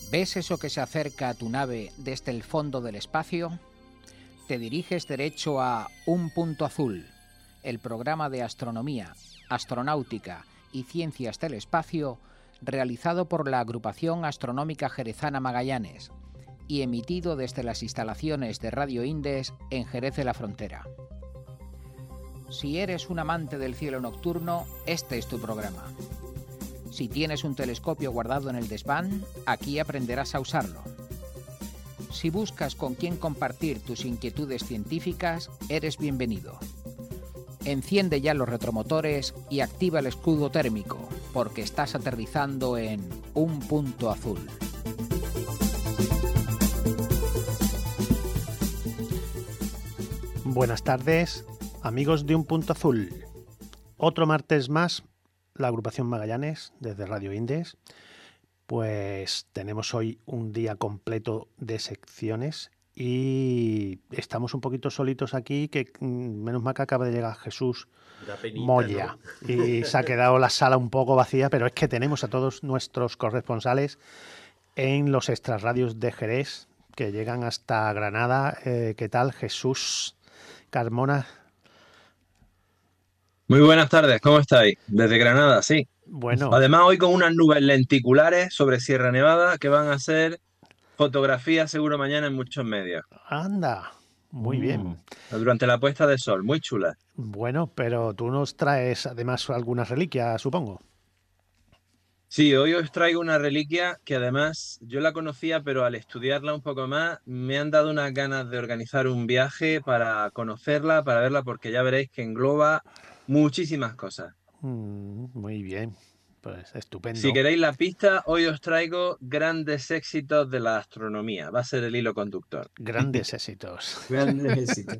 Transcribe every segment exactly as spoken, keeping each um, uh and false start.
¿Ves eso que se acerca a tu nave desde el fondo del espacio? Te diriges derecho a Un Punto Azul, el programa de astronomía, astronáutica y ciencias del espacio realizado por la Agrupación Astronómica Jerezana Magallanes y emitido desde las instalaciones de Radio Indes en Jerez de la Frontera. Si eres un amante del cielo nocturno, este es tu programa. Si tienes un telescopio guardado en el desván, aquí aprenderás a usarlo. Si buscas con quién compartir tus inquietudes científicas, eres bienvenido. Enciende ya los retromotores y activa el escudo térmico, porque estás aterrizando en Un Punto Azul. Buenas tardes, amigos de Un Punto Azul. Otro martes más, la agrupación Magallanes, desde Radio Indes. Pues tenemos hoy un día completo de secciones y estamos un poquito solitos aquí, que menos mal que acaba de llegar Jesús penita, Moya, ¿no? Y se ha quedado la sala un poco vacía, pero es que tenemos a todos nuestros corresponsales en los extrarradios de Jerez, que llegan hasta Granada. Eh, ¿Qué tal, Jesús Carmona? Muy buenas tardes, ¿cómo estáis? Desde Granada, sí. Bueno. Además, hoy con unas nubes lenticulares sobre Sierra Nevada que van a ser fotografías seguro mañana en muchos medios. Anda, muy mm. bien. Durante la puesta de sol, muy chula. Bueno, pero tú nos traes además algunas reliquias, supongo. Sí, hoy os traigo una reliquia que además yo la conocía, pero al estudiarla un poco más me han dado unas ganas de organizar un viaje para conocerla, para verla, porque ya veréis que engloba muchísimas cosas. Mm, muy bien, pues estupendo. Si queréis la pista, hoy os traigo grandes éxitos de la astronomía. Va a ser el hilo conductor. Grandes éxitos. Grandes éxitos.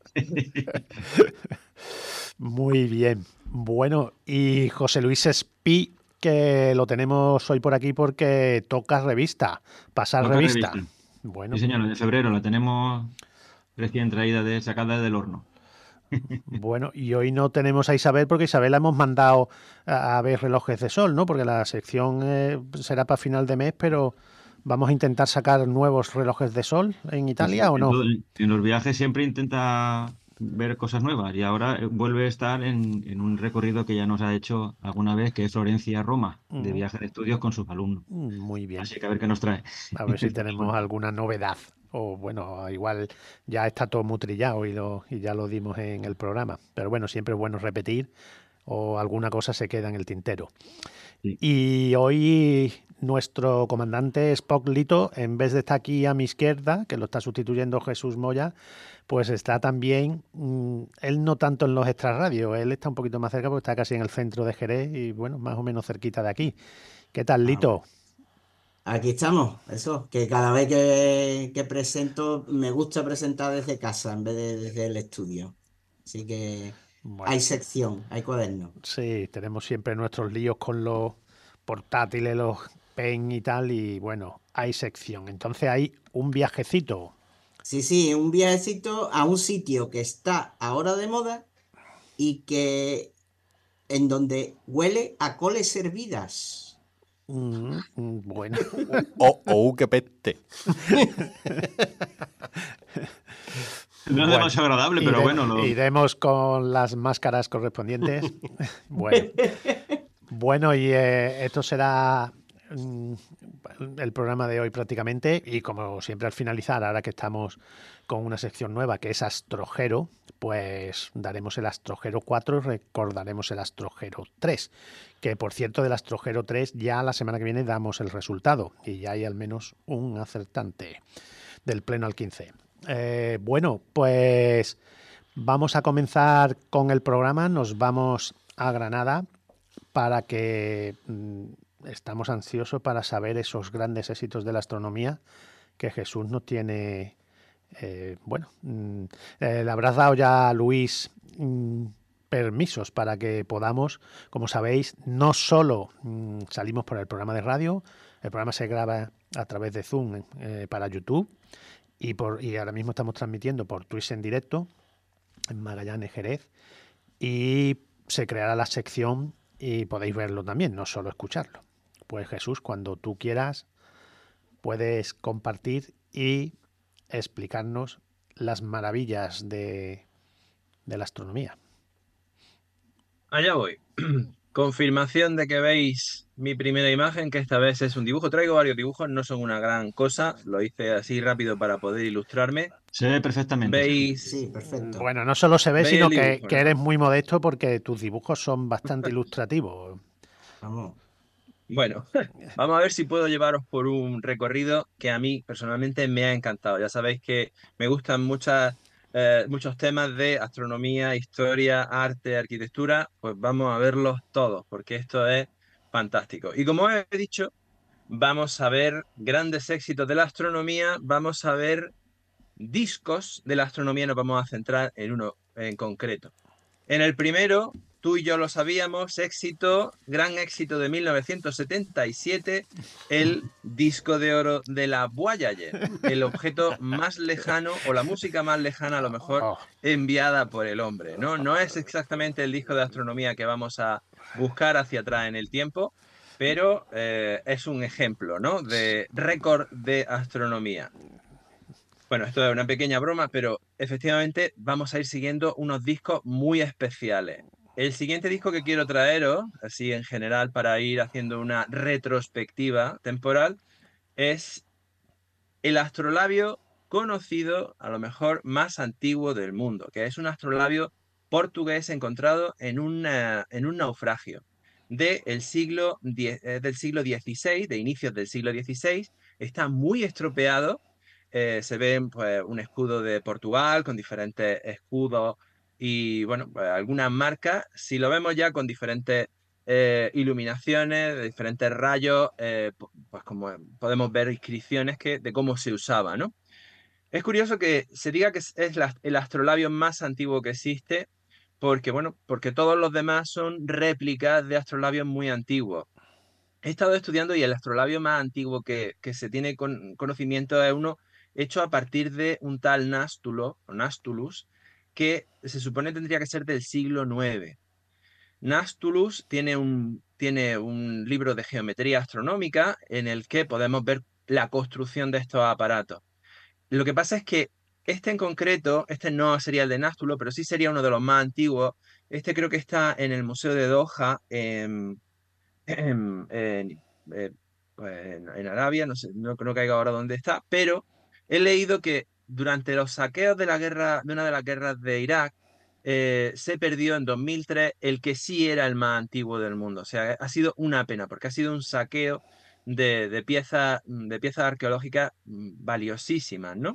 Muy bien. Bueno, y José Luis Espí, que lo tenemos hoy por aquí porque toca revista, pasar toca revista. revista. Bueno. Sí, señor, de febrero la tenemos recién traída, de sacada del horno. Bueno, y hoy no tenemos a Isabel porque Isabel la hemos mandado a ver relojes de sol, ¿no? Porque la sección eh, será para final de mes, pero vamos a intentar sacar nuevos relojes de sol en Italia, sí, ¿o no? En, en los viajes siempre intenta ver cosas nuevas y ahora vuelve a estar en, en un recorrido que ya nos ha hecho alguna vez, que es Florencia-Roma, uh-huh. de viaje de estudios con sus alumnos. Muy bien. Así que a ver qué nos trae. A ver si tenemos alguna novedad. O bueno, igual ya está todo muy trillado y, lo, y ya lo dimos en el programa. Pero bueno, siempre es bueno repetir o alguna cosa se queda en el tintero. Sí. Y hoy nuestro comandante Spock Lito, en vez de estar aquí a mi izquierda, que lo está sustituyendo Jesús Moya, pues está también, mmm, él no tanto en los extrarradios, él está un poquito más cerca porque está casi en el centro de Jerez y bueno, más o menos cerquita de aquí. ¿Qué tal, Lito? Ah, aquí estamos, eso, que cada vez que, que presento me gusta presentar desde casa en vez de desde el estudio. Así que bueno, hay sección, hay cuaderno. Sí, tenemos siempre nuestros líos con los portátiles, los pen y tal, y bueno, hay sección. Entonces hay un viajecito. Sí, sí, un viajecito a un sitio que está ahora de moda y que en donde huele a coles hervidas. Mm, bueno. O, o, o que peste. No es bueno, demasiado agradable, pero iremos, bueno. Lo... Iremos con las máscaras correspondientes. Bueno, bueno y eh, esto será mm, el programa de hoy prácticamente. Y como siempre al finalizar, ahora que estamos con una sección nueva que es Astrojero, pues daremos el Astrojero cuatro y recordaremos el Astrojero tres. Que por cierto, del Astrojero tres ya la semana que viene damos el resultado. Y ya hay al menos un acertante del pleno al quince. Eh, bueno, pues vamos a comenzar con el programa. Nos vamos a Granada para que mmm, estamos ansiosos para saber esos grandes éxitos de la astronomía que Jesús nos tiene. Eh, bueno, mmm, eh, le habrás dado ya a Luis mmm, permisos para que podamos, como sabéis, no solo mmm, salimos por el programa de radio, el programa se graba a través de Zoom eh, para YouTube. Y, por, y ahora mismo estamos transmitiendo por Twitch en directo en Magallanes, Jerez, y se creará la sección y podéis verlo también, no solo escucharlo. Pues Jesús, cuando tú quieras, puedes compartir y explicarnos las maravillas de, de la astronomía. Allá voy. Confirmación de que veis mi primera imagen, que esta vez es un dibujo. Traigo varios dibujos, no son una gran cosa. Lo hice así rápido para poder ilustrarme. Se ve perfectamente. ¿Veis? Sí, perfecto. Bueno, no solo se ve, Ve sino el que, dibujo, que ¿no? eres muy modesto porque tus dibujos son bastante ilustrativos. Vamos. Bueno, vamos a ver si puedo llevaros por un recorrido que a mí personalmente me ha encantado. Ya sabéis que me gustan muchas, eh, muchos temas de astronomía, historia, arte, arquitectura. Pues vamos a verlos todos, porque esto es fantástico. Y como he dicho, vamos a ver grandes éxitos de la astronomía, vamos a ver discos de la astronomía, nos vamos a centrar en uno en concreto. En el primero, tú y yo lo sabíamos, éxito, gran éxito de mil novecientos setenta y siete, el disco de oro de la Voyager, el objeto más lejano o la música más lejana a lo mejor Oh, enviada por el hombre, ¿no? No es exactamente el disco de astronomía que vamos a buscar hacia atrás en el tiempo, pero eh, es un ejemplo, ¿no? De récord de astronomía. Bueno, esto es una pequeña broma, pero efectivamente vamos a ir siguiendo unos discos muy especiales. El siguiente disco que quiero traeros, así en general para ir haciendo una retrospectiva temporal, es el astrolabio conocido, a lo mejor más antiguo del mundo, que es un astrolabio portugués encontrado en, una, en un naufragio de el siglo die- eh, del siglo dieciséis, de inicios del siglo dieciséis. Está muy estropeado. Eh, se ve pues, un escudo de Portugal con diferentes escudos y bueno, pues, algunas marcas. Si lo vemos ya con diferentes eh, iluminaciones, de diferentes rayos, eh, po- pues como podemos ver inscripciones que, de cómo se usaba, ¿no? Es curioso que se diga que es, es la- el astrolabio más antiguo que existe, porque, bueno, porque todos los demás son réplicas de astrolabios muy antiguos. He estado estudiando y el astrolabio más antiguo que, que se tiene con- conocimiento es uno hecho a partir de un tal Nástulo, o Nástulus, que se supone tendría que ser del siglo nueve. Nástulus tiene un, tiene un libro de geometría astronómica en el que podemos ver la construcción de estos aparatos. Lo que pasa es que este en concreto, este no sería el de Nástulo, pero sí sería uno de los más antiguos. Este creo que está en el Museo de Doha, en, en, en, eh, pues, en- en Arabia, no sé, no, no caigo ahora dónde está, pero he leído que durante los saqueos de la guerra, de una de las guerras de Irak, eh, se perdió en dos mil tres el que sí era el más antiguo del mundo. O sea, ha sido una pena, porque ha sido un saqueo de, de piezas, de piezas arqueológicas mm, valiosísimas, ¿no?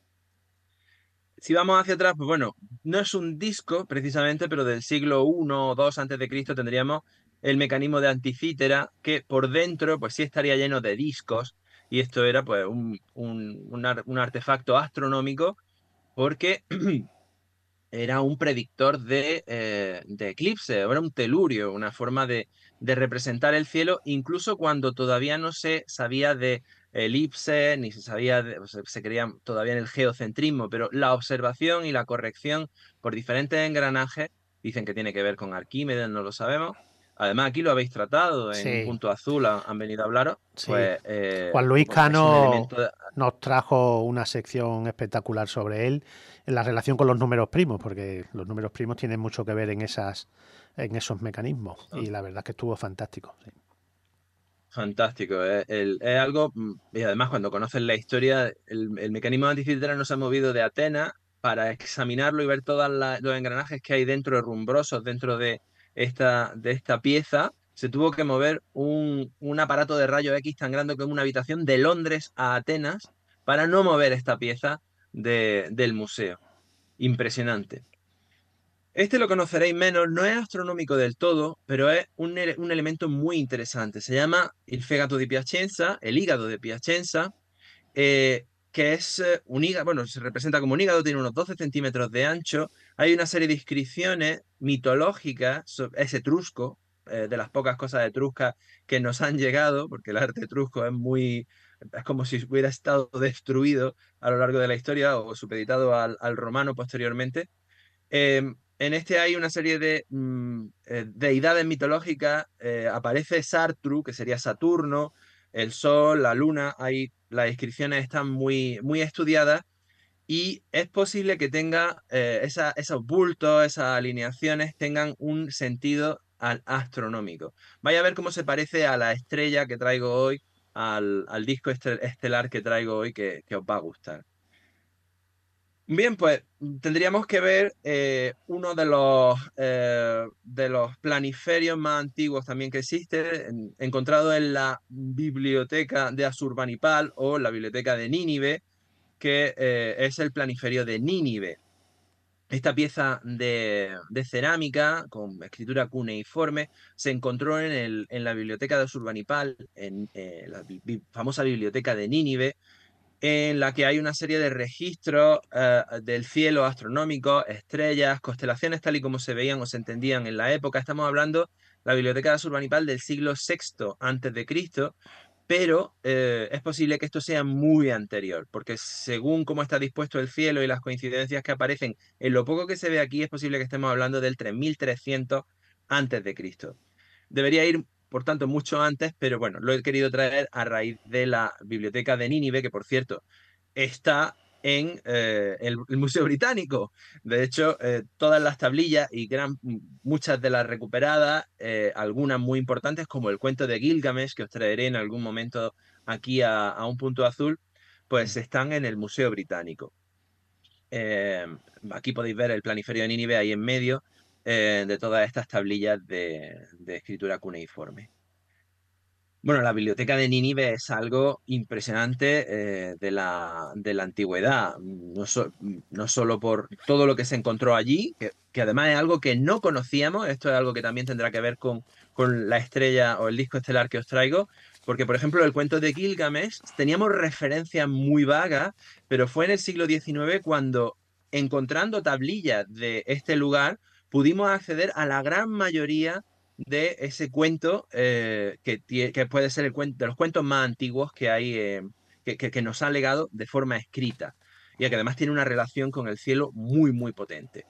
Si vamos hacia atrás, pues bueno, no es un disco precisamente, pero del siglo uno o dos antes de Cristo tendríamos el mecanismo de Anticítera, que por dentro pues sí estaría lleno de discos, y esto era pues un, un, un ar- un artefacto astronómico porque era un predictor de, eh, de eclipse, era un telurio, una forma de, de representar el cielo, incluso cuando todavía no se sabía de elipse, ni se sabía, de- o sea, se creía todavía en el geocentrismo, pero la observación y la corrección por diferentes engranajes dicen que tiene que ver con Arquímedes, no lo sabemos. Además, aquí lo habéis tratado en un sí, punto azul, ha- han venido a hablaros, sí. pues eh, Juan Luis bueno, es un Cano elemento de- nos trajo una sección espectacular sobre él en la relación con los números primos, porque los números primos tienen mucho que ver en esas, en esos mecanismos. Y la verdad es que estuvo fantástico. Sí. Fantástico, es, el- es algo, mm, y además cuando conoces la historia, el, el mecanismo de Anticitera no se ha movido de Atenas para examinarlo y ver todos los engranajes que hay dentro, rumbrosos dentro de esta, de esta pieza. Se tuvo que mover un, un aparato de rayos X tan grande como una habitación de Londres a Atenas para no mover esta pieza de- del museo. Impresionante. Este lo conoceréis menos, no es astronómico del todo, pero es un, ele- un elemento muy interesante. Se llama el fegato di Piacenza, el hígado de Piacenza, eh, que es eh, un hígado, bueno, se representa como un hígado, tiene unos doce centímetros de ancho. Hay una serie de inscripciones mitológicas, so- es etrusco, eh, de las pocas cosas etruscas que nos han llegado, porque el arte etrusco es muy, es como si hubiera estado destruido a lo largo de la historia o supeditado al al romano posteriormente. Eh, en este hay una serie de mm, eh, deidades mitológicas. Eh, aparece Sartru, que sería Saturno. el Sol, la Luna, hay, las inscripciones están muy, muy estudiadas y es posible que tenga eh, esa, esos bultos, esas alineaciones tengan un sentido al astronómico. Vaya a ver cómo se parece a la estrella que traigo hoy, al, al disco estelar que traigo hoy, que, que os va a gustar. Bien, pues tendríamos que ver eh, uno de los, eh, de los planiferios más antiguos también que existe, en- encontrado en la biblioteca de Asurbanipal o la biblioteca de Nínive, que eh, es el planiferio de Nínive. Esta pieza de, de cerámica con escritura cuneiforme se encontró en, el, en la biblioteca de Asurbanipal, en eh, la bi- bi- famosa biblioteca de Nínive, en la que hay una serie de registros eh, del cielo astronómico, estrellas, constelaciones tal y como se veían o se entendían en la época. Estamos hablando la biblioteca de Asurbanipal del siglo sexto antes de Cristo, pero eh, es posible que esto sea muy anterior, porque según cómo está dispuesto el cielo y las coincidencias que aparecen en lo poco que se ve aquí, es posible que estemos hablando del tres mil trescientos antes de Cristo. Debería ir, por tanto, mucho antes, pero bueno, lo he querido traer a raíz de la biblioteca de Nínive, que por cierto está en eh, el, el Museo Británico. De hecho, eh, todas las tablillas y gran, muchas de las recuperadas, eh, algunas muy importantes, como el cuento de Gilgamesh, que os traeré en algún momento aquí a, a un punto azul, pues están en el Museo Británico. Eh, Aquí podéis ver el planiferio de Nínive ahí en medio eh, de todas estas tablillas de, de escritura cuneiforme. Bueno, la biblioteca de Nínive es algo impresionante eh, de la, de la antigüedad, no, so- no solo por todo lo que se encontró allí, que, que además es algo que no conocíamos, esto es algo que también tendrá que ver con, con la estrella o el disco estelar que os traigo, porque por ejemplo el cuento de Gilgamesh teníamos referencias muy vagas, pero fue en el siglo diecinueve cuando, encontrando tablillas de este lugar, pudimos acceder a la gran mayoría de ese cuento eh, que, tie- que puede ser el cuento, de los cuentos más antiguos que hay, eh, que, que- que nos han legado de forma escrita y que además tiene una relación con el cielo muy, muy potente.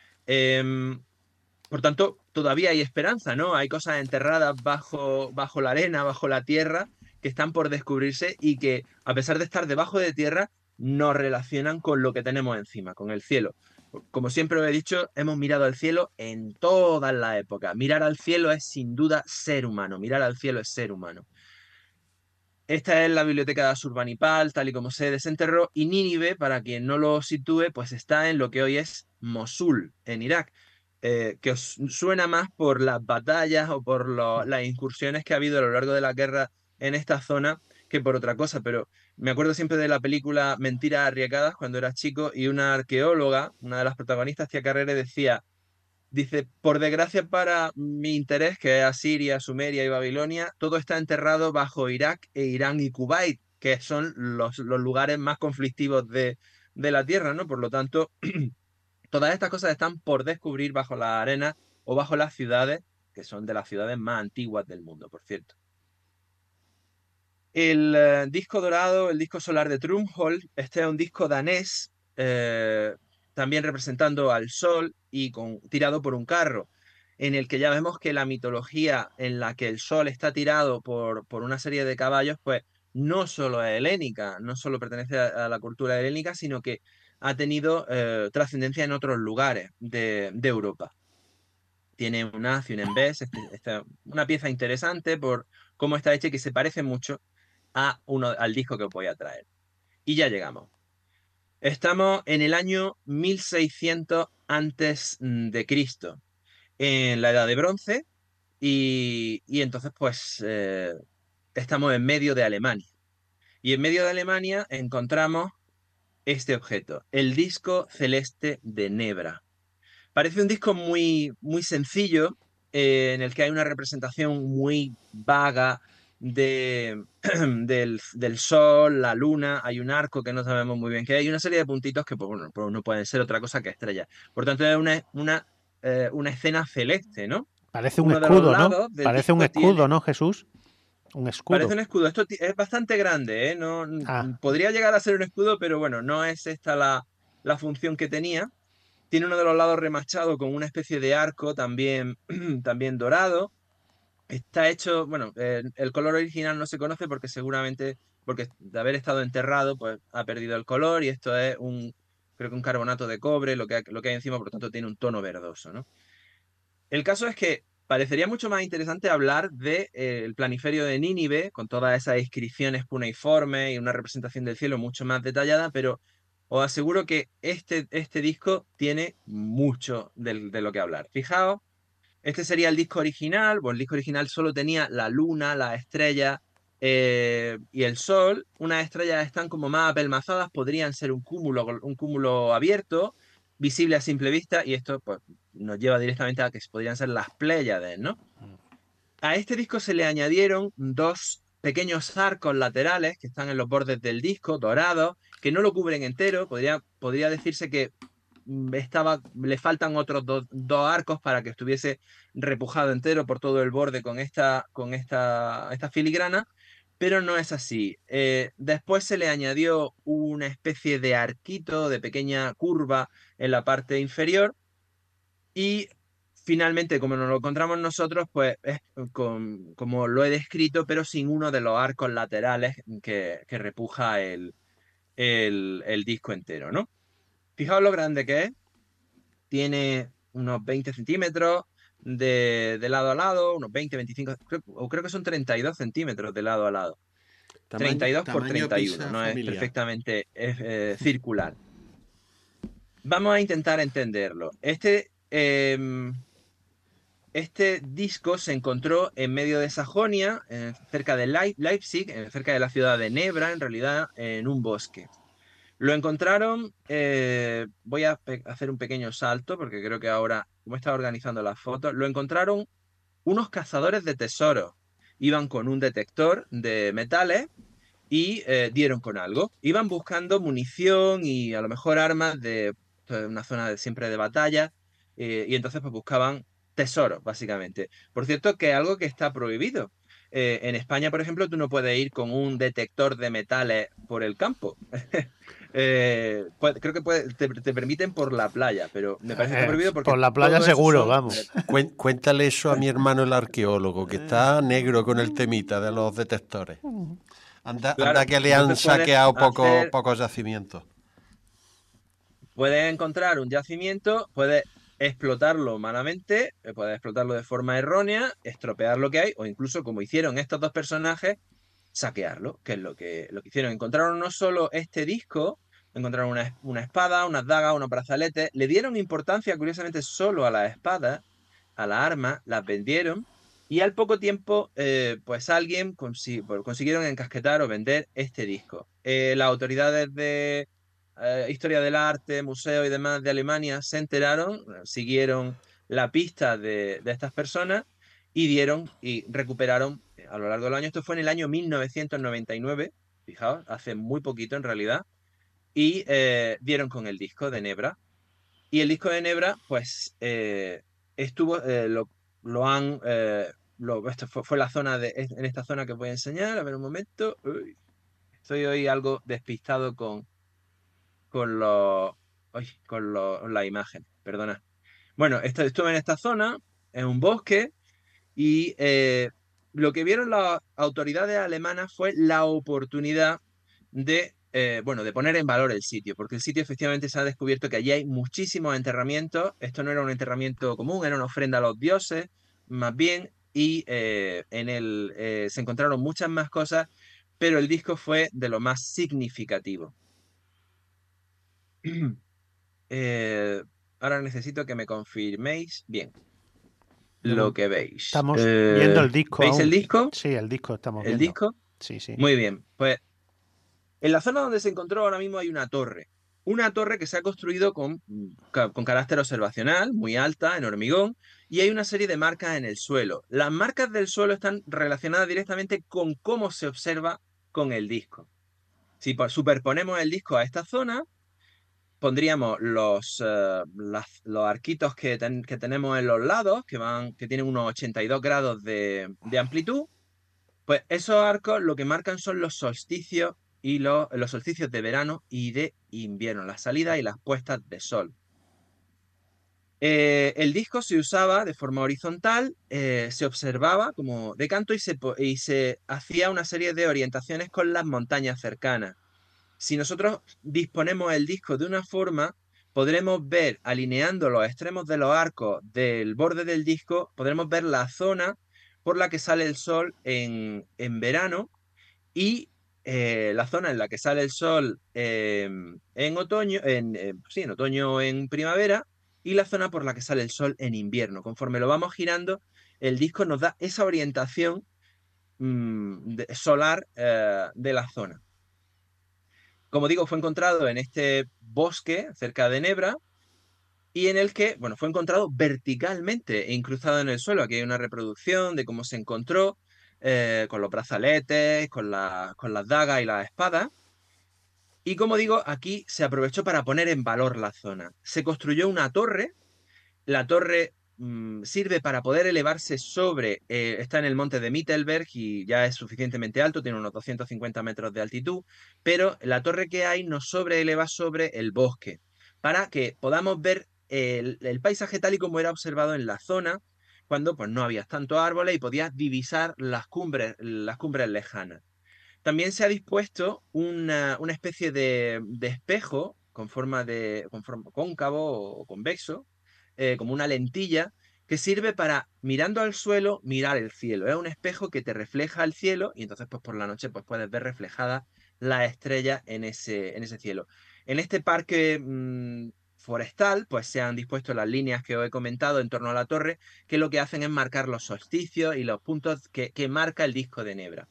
Em, por tanto, todavía hay esperanza, ¿no? Hay cosas enterradas bajo, bajo la arena, bajo la tierra, que están por descubrirse y que, a pesar de estar debajo de tierra, nos relacionan con lo que tenemos encima, con el cielo. Como siempre lo he dicho, hemos mirado al cielo en todas las épocas. Mirar al cielo es sin duda ser humano. Mirar al cielo es ser humano. Esta es la biblioteca de Asurbanipal, tal y como se desenterró, y Nínive, para quien no lo sitúe, pues está en lo que hoy es Mosul, en Irak, eh, que os suena más por las batallas o por lo- las incursiones que ha habido a lo largo de la guerra en esta zona que por otra cosa, pero me acuerdo siempre de la película Mentiras arriesgadas cuando era chico y una arqueóloga, una de las protagonistas, Tia Carrere, decía. Dice, por desgracia para mi interés, que es Asiria, Sumeria y Babilonia, todo está enterrado bajo Irak e Irán y Kuwait, que son los, los lugares más conflictivos de, de la Tierra, ¿no? Por lo tanto, todas estas cosas están por descubrir bajo la arena o bajo las ciudades, que son de las ciudades más antiguas del mundo, por cierto. El eh, disco dorado, el disco solar de Trumhold, este es un disco danés, eh, también representando al sol y con, tirado por un carro, en el que ya vemos que la mitología en la que el sol está tirado por, por una serie de caballos, pues no solo es helénica, no solo pertenece a, a la cultura helénica, sino que ha tenido eh, trascendencia en otros lugares de, de Europa. Tiene un haz y un embés, este, esta- una pieza interesante por cómo está hecha y que se parece mucho a uno, al disco que os voy a traer. Y ya llegamos. Estamos en el año mil seiscientos antes de Cristo, en la Edad de Bronce, y, y entonces pues eh, estamos en medio de Alemania. Y en medio de Alemania encontramos este objeto, el disco celeste de Nebra. Parece un disco muy, muy sencillo, eh, en el que hay una representación muy vaga de, del, del sol, la luna, hay un arco que no sabemos muy bien qué hay, una serie de puntitos que pues, bueno, pues no pueden ser otra cosa que estrellas. Por tanto, es una, una, eh, una escena celeste, ¿no? Parece un Uno de los escudo, ¿no? lados del Parece un disco escudo, tiene. ¿no, Jesús? Un Parece escudo. un escudo. Esto ti- es bastante grande, ¿eh? No, Ah, podría llegar a ser un escudo, pero bueno, no es esta la, la función que tenía. Tiene uno de los lados remachado con una especie de arco también, también dorado. está hecho, bueno, eh, el color original no se conoce porque seguramente, porque de haber estado enterrado, pues ha perdido el color y esto es un, creo que un carbonato de cobre, lo que, hay- lo que hay encima, por lo tanto tiene un tono verdoso, ¿no? El caso es que parecería mucho más interesante hablar del planiferio de Nínive, con todas esas inscripciones cuneiformes y una representación del cielo mucho más detallada, pero os aseguro que este, este disco tiene mucho de, de lo que hablar. Fijaos, este sería el disco original. Bueno, el disco original solo tenía la luna, las estrellas eh, y el sol. Unas estrellas están como más apelmazadas, podrían ser un cúmulo, un cúmulo abierto, visible a simple vista, y esto pues, nos lleva directamente a que podrían ser las Pléyades, ¿no? A este disco se le añadieron dos pequeños arcos laterales que están en los bordes del disco, dorados, que no lo cubren entero. Podría, podría decirse que estaba, le faltan otros dos, dos arcos para que estuviese repujado entero por todo el borde con esta, con esta, esta filigrana, pero no es así. Eh, después se le añadió una especie de arquito, de pequeña curva en la parte inferior y finalmente, como nos lo encontramos nosotros, pues es con, como lo he descrito, pero sin uno de los arcos laterales que, que repuja el, el, el disco entero, ¿no? Fijaos lo grande que es. Tiene unos veinte centímetros de, de lado a lado, unos veinte, veinticinco, creo, o creo que son treinta y dos centímetros de lado a lado. Tamaño, treinta y dos por tamaño treinta y uno, pizza no es familiar. perfectamente es, eh, circular. Vamos a intentar entenderlo. Este, eh, este disco se encontró en medio de Sajonia, eh, cerca de Leip- Leipzig, eh, cerca de la ciudad de Nebra, en realidad, en un bosque. Lo encontraron, eh, voy a pe- hacer un pequeño salto porque creo que ahora, como estaba organizando las fotos, lo encontraron unos cazadores de tesoros. Iban con un detector de metales y eh, dieron con algo. Iban buscando munición y a lo mejor armas de, de una zona de, siempre de batalla eh, y entonces pues buscaban tesoros, básicamente. Por cierto, que es algo que está prohibido. Eh, en España, por ejemplo, tú no puedes ir con un detector de metales por el campo. Eh, puede- creo que puede- te, te permiten por la playa, pero me parece que está Eh, prohibido porque por la playa todo eso seguro, son... vamos. Cuen- Cuéntale eso a mi hermano el arqueólogo, que está negro con el temita de los detectores. Anda, anda Claro, que le han entonces puedes saqueado pocos hacer pocos yacimientos. puedes encontrar un yacimiento, puedes explotarlo malamente, eh, puedes explotarlo de forma errónea, estropear lo que hay, o incluso, como hicieron estos dos personajes, saquearlo, que es lo que, lo que hicieron. Encontraron no solo este disco, encontraron una, es- una espada, unas dagas, unos brazaletes, le dieron importancia, curiosamente, solo a las espadas, a las armas, las vendieron, y al poco tiempo, eh, pues alguien consi- pues, consiguieron encasquetar o vender este disco. Eh, las autoridades de eh, historia del arte, museo y demás de Alemania se enteraron, eh, siguieron la pista de, de estas personas y dieron y recuperaron eh, a lo largo del año. Esto fue en el año mil novecientos noventa y nueve, fijaos, hace muy poquito en realidad, y eh, dieron con el disco de Nebra. Y el disco de Nebra, pues, eh, estuvo, eh, lo, lo han, eh, lo, esto fue, fue la zona de, en esta zona que os voy a enseñar, a ver un momento. Uy, estoy hoy algo despistado con, con los, ay, con los, la imagen, perdona. Bueno, esto, estuve en esta zona, en un bosque, y eh, lo que vieron las autoridades alemanas fue la oportunidad de, eh, bueno, de poner en valor el sitio, porque el sitio efectivamente se ha descubierto que allí hay muchísimos enterramientos. Esto no era un enterramiento común, era una ofrenda a los dioses, más bien, y eh, en él eh, se encontraron muchas más cosas, pero el disco fue de lo más significativo. Eh, ahora necesito que me confirméis bien De lo mo- que veis. Estamos viendo Eh, el disco ¿veis el aún. disco? Sí, el disco estamos ¿El viendo. disco? Sí, sí. Muy bien. Pues en la zona donde se encontró ahora mismo hay una torre. Una torre que se ha construido con, ca- con carácter observacional, muy alta, en hormigón, y hay una serie de marcas en el suelo. Las marcas del suelo están relacionadas directamente con cómo se observa con el disco. Si po- superponemos el disco a esta zona, pondríamos los, eh, las- los arquitos que, ten- que tenemos en los lados, que, van, que tienen unos ochenta y dos grados de, de amplitud. Pues esos arcos lo que marcan son los solsticios y los, los solsticios de verano y de invierno, las salidas y las puestas de sol. Eh, el disco se usaba de forma horizontal, eh, se observaba como de canto y se, y se hacía una serie de orientaciones con las montañas cercanas. Si nosotros disponemos el disco de una forma, podremos ver, alineando los extremos de los arcos del borde del disco, podremos ver la zona por la que sale el sol en, en verano y eh, la zona en la que sale el sol eh, en otoño, en, eh, sí, en otoño o en primavera, y la zona por la que sale el sol en invierno. Conforme lo vamos girando, el disco nos da esa orientación mmm, de, solar eh, de la zona. Como digo, fue encontrado en este bosque cerca de Nebra y en el que, bueno, fue encontrado verticalmente e incrustado en el suelo. Aquí hay una reproducción de cómo se encontró, eh, con los brazaletes, con, la, con las dagas y las espadas. Y como digo, aquí se aprovechó para poner en valor la zona. Se construyó una torre. La torre mmm, sirve para poder elevarse sobre, eh, está en el monte de Mittelberg y ya es suficientemente alto, tiene unos doscientos cincuenta metros de altitud, pero la torre que hay nos sobreeleva sobre el bosque, para que podamos ver el, el paisaje tal y como era observado en la zona, cuando pues, no había tantos árboles y podías divisar las cumbres, las cumbres lejanas. También se ha dispuesto una, una especie de, de espejo con forma de con forma cóncavo o convexo, eh, como una lentilla, que sirve para, mirando al suelo, mirar el cielo. Es un espejo que te refleja el cielo y entonces pues por la noche pues, puedes ver reflejadas las estrellas en ese, en ese cielo. En este parque mmm, forestal pues se han dispuesto las líneas que os he comentado en torno a la torre, que lo que hacen es marcar los solsticios y los puntos que, que marca el disco de Nebra.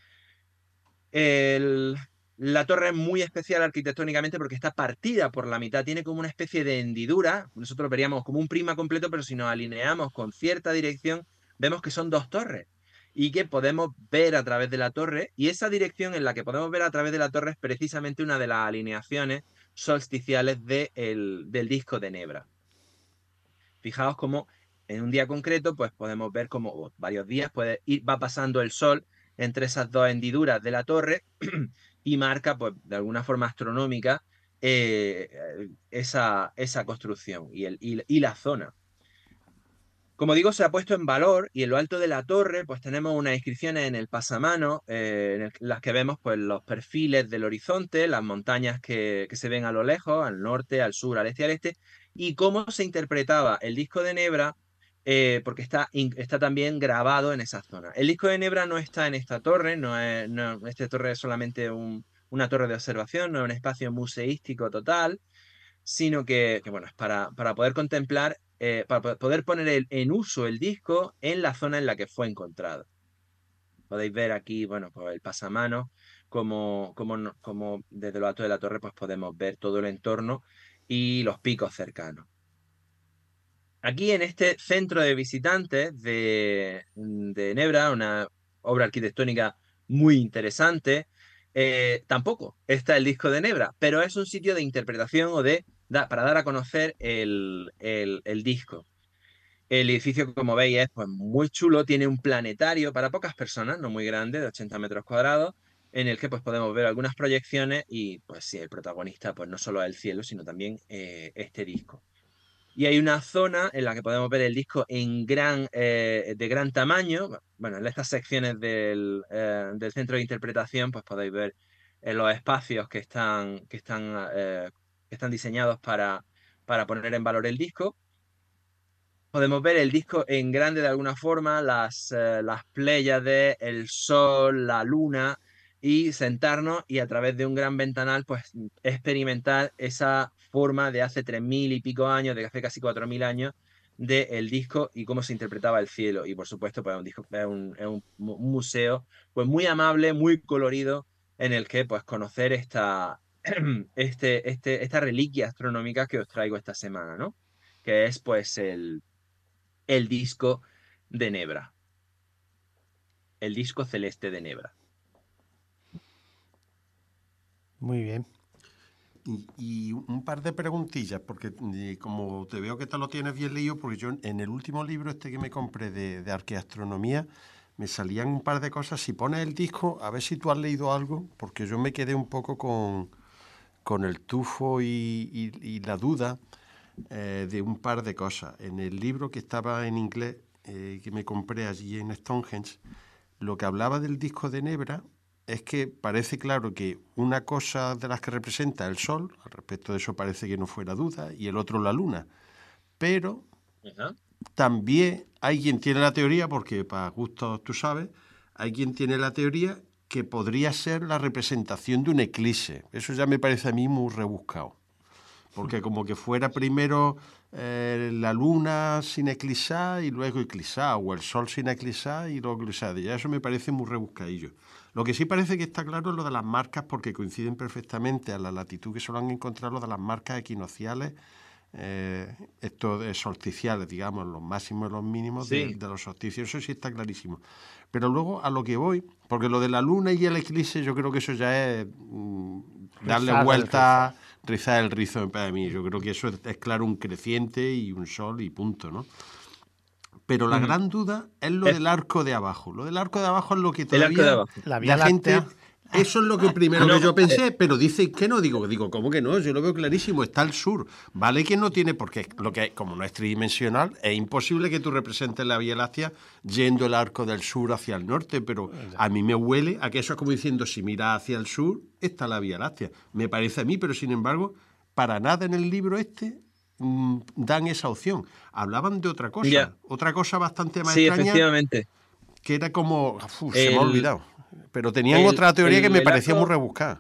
El, la torre es muy especial arquitectónicamente porque está partida por la mitad, tiene como una especie de hendidura. Nosotros veríamos como un prisma completo, pero si nos alineamos con cierta dirección, vemos que son dos torres y que podemos ver a través de la torre. Y esa dirección en la que podemos ver a través de la torre es precisamente una de las alineaciones solsticiales de el, del disco de Nebra. Fijaos cómo en un día concreto, pues podemos ver cómo varios días puede ir, va pasando el sol entre esas dos hendiduras de la torre y marca, pues, de alguna forma astronómica eh, esa, esa construcción y, el, y, y la zona. Como digo, se ha puesto en valor y en lo alto de la torre pues tenemos unas inscripciones en el pasamano eh, en el, las que vemos pues los perfiles del horizonte, las montañas que, que se ven a lo lejos, al norte, al sur, al este y al este, y cómo se interpretaba el disco de Nebra eh, porque está, está también grabado en esa zona. El disco de Nebra no está en esta torre, no es, no, esta torre es solamente un, una torre de observación, no es un espacio museístico total, sino que, que bueno, es para, para poder contemplar, eh, para poder poner el, en uso el disco en la zona en la que fue encontrado. Podéis ver aquí, bueno, pues el pasamano, como, como, como desde lo alto de la torre pues podemos ver todo el entorno y los picos cercanos. Aquí en este centro de visitantes de, de Nebra, una obra arquitectónica muy interesante, eh, tampoco está el disco de Nebra, pero es un sitio de interpretación o de da, para dar a conocer el, el, el disco. El edificio, como veis, es pues, muy chulo, tiene un planetario para pocas personas, no muy grande, de ochenta metros cuadrados, en el que pues, podemos ver algunas proyecciones y pues sí, el protagonista pues, no solo es el cielo, sino también eh, este disco. Y hay una zona en la que podemos ver el disco en gran, eh, de gran tamaño. Bueno, en estas secciones del, eh, del centro de interpretación, pues podéis ver eh, los espacios que están, que están, eh, que están diseñados para, para poner en valor el disco. Podemos ver el disco en grande de alguna forma, las, eh, las Pléyades, el sol, la luna, y sentarnos y a través de un gran ventanal, pues experimentar esa forma de hace tres mil y pico años, de hace casi cuatro mil años, del disco y cómo se interpretaba el cielo. Y por supuesto, pues es un, disco, es un, es un museo pues muy amable, muy colorido, en el que pues conocer esta, este, este, esta reliquia astronómica que os traigo esta semana, ¿no? Que es pues el el disco de Nebra, el disco celeste de Nebra. Muy bien. Y, y un par de preguntillas, porque como te veo que te lo tienes bien leído, porque yo en el último libro este que me compré de, de arqueastronomía, me salían un par de cosas. Si pones el disco, a ver si tú has leído algo, porque yo me quedé un poco con, con el tufo y, y, y la duda eh, de un par de cosas. En el libro que estaba en inglés, eh, que me compré allí en Stonehenge, lo que hablaba del disco de Nebra es que parece claro que una cosa de las que representa el Sol, al respecto de eso parece que no fuera duda, y el otro la Luna. Pero uh-huh. también hay quien tiene la teoría, porque para gustos tú sabes, hay quien tiene la teoría que podría ser la representación de un eclipse. Eso ya me parece a mí muy rebuscado. Porque como que fuera primero eh, la luna sin eclipsar y luego eclipsar, o el sol sin eclipsar y luego eclipsar. Ya eso me parece muy rebuscadillo. Lo que sí parece que está claro es lo de las marcas, porque coinciden perfectamente a la latitud que solo han encontrado lo de las marcas equinociales, eh, estos de solsticiales, digamos, los máximos y los mínimos sí. de, de los solsticios. Eso sí está clarísimo. Pero luego a lo que voy, porque lo de la luna y el eclipse yo creo que eso ya es mmm, darle rizar vuelta, el rizar el rizo para mí. Yo creo que eso es, es claro un creciente y un sol y punto, ¿no? Pero la mm. gran duda es lo es... del arco de abajo. Lo del arco de abajo es lo que todavía la, la gente... Eso es lo que primero no, que yo pensé, pero dicen que no. Digo, digo, ¿cómo que no? Yo lo veo clarísimo, está al sur. Vale que no tiene, porque lo que como no es tridimensional, es imposible que tú representes la Vía Láctea yendo el arco del sur hacia el norte, pero a mí me huele a que eso es como diciendo, si miras hacia el sur, está la Vía Láctea. Me parece a mí, pero sin embargo, para nada en el libro este mmm, dan esa opción. Hablaban de otra cosa, yeah. otra cosa bastante más sí, extraña. Sí, efectivamente. Que era como, uf, el... se me ha olvidado. Pero tenían el, otra teoría el, que me parecía arco, muy rebuscada.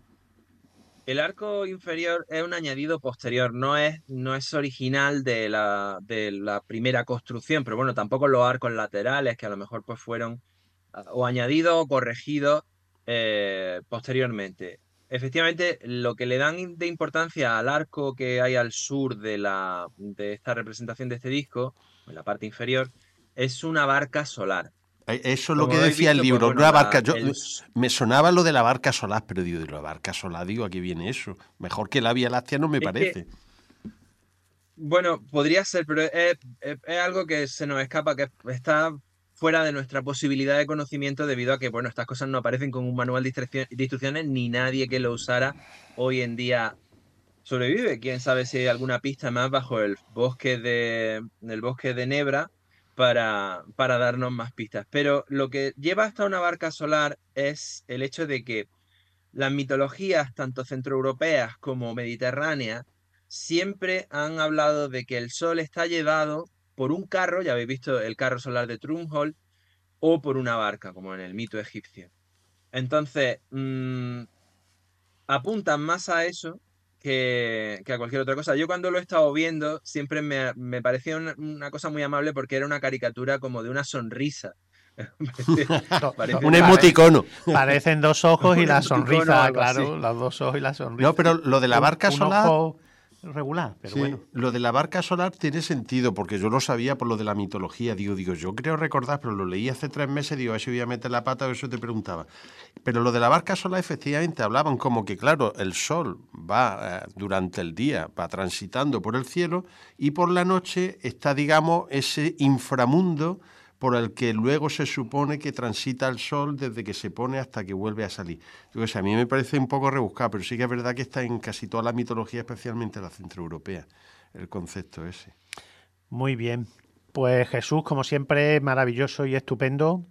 El arco inferior es un añadido posterior, no es, no es original de la, de la primera construcción, pero bueno, tampoco los arcos laterales, que a lo mejor pues fueron o añadidos o corregidos eh, posteriormente. Efectivamente, lo que le dan de importancia al arco que hay al sur de, la, de esta representación de este disco, en la parte inferior, es una barca solar. Eso es lo que decía visto, el libro, pues, bueno, una barca. Yo, el... Me sonaba lo de la barca solar, pero digo, de la barca solar, digo, ¿a qué viene eso? Mejor que la Vía Láctea no me es parece. Que, bueno, podría ser, pero es, es, es algo que se nos escapa, que está fuera de nuestra posibilidad de conocimiento debido a que, bueno, estas cosas no aparecen con un manual de instrucciones, ni nadie que lo usara hoy en día sobrevive. Quién sabe si hay alguna pista más bajo el bosque de, el bosque de Nebra, Para, para darnos más pistas. Pero lo que lleva hasta una barca solar es el hecho de que las mitologías, tanto centroeuropeas como mediterráneas, siempre han hablado de que el sol está llevado por un carro, ya habéis visto el carro solar de Trunjol, o por una barca, como en el mito egipcio. Entonces, mmm, apuntan más a eso Que, que a cualquier otra cosa. Yo cuando lo he estado viendo siempre me, me parecía una, una cosa muy amable porque era una caricatura como de una sonrisa. Parece, parece un emoticono. Parecen dos ojos y la sonrisa, claro, así. Los dos ojos y la sonrisa. No, pero lo de la barca un, solar... Un ojo regular, pero sí, bueno. Lo de la barca solar tiene sentido, porque yo lo sabía por lo de la mitología. Digo, digo, yo creo recordar, pero lo leí hace tres meses, digo, a ver si voy a meter la pata o eso te preguntaba. Pero lo de la barca solar, efectivamente, hablaban como que, claro, el sol va eh, durante el día, va transitando por el cielo, y por la noche está, digamos, ese inframundo por el que luego se supone que transita el sol desde que se pone hasta que vuelve a salir. Yo, o sea, a mí me parece un poco rebuscado, pero sí que es verdad que está en casi toda la mitología, especialmente la centroeuropea, el concepto ese. Muy bien. Pues Jesús, como siempre, maravilloso y estupendo,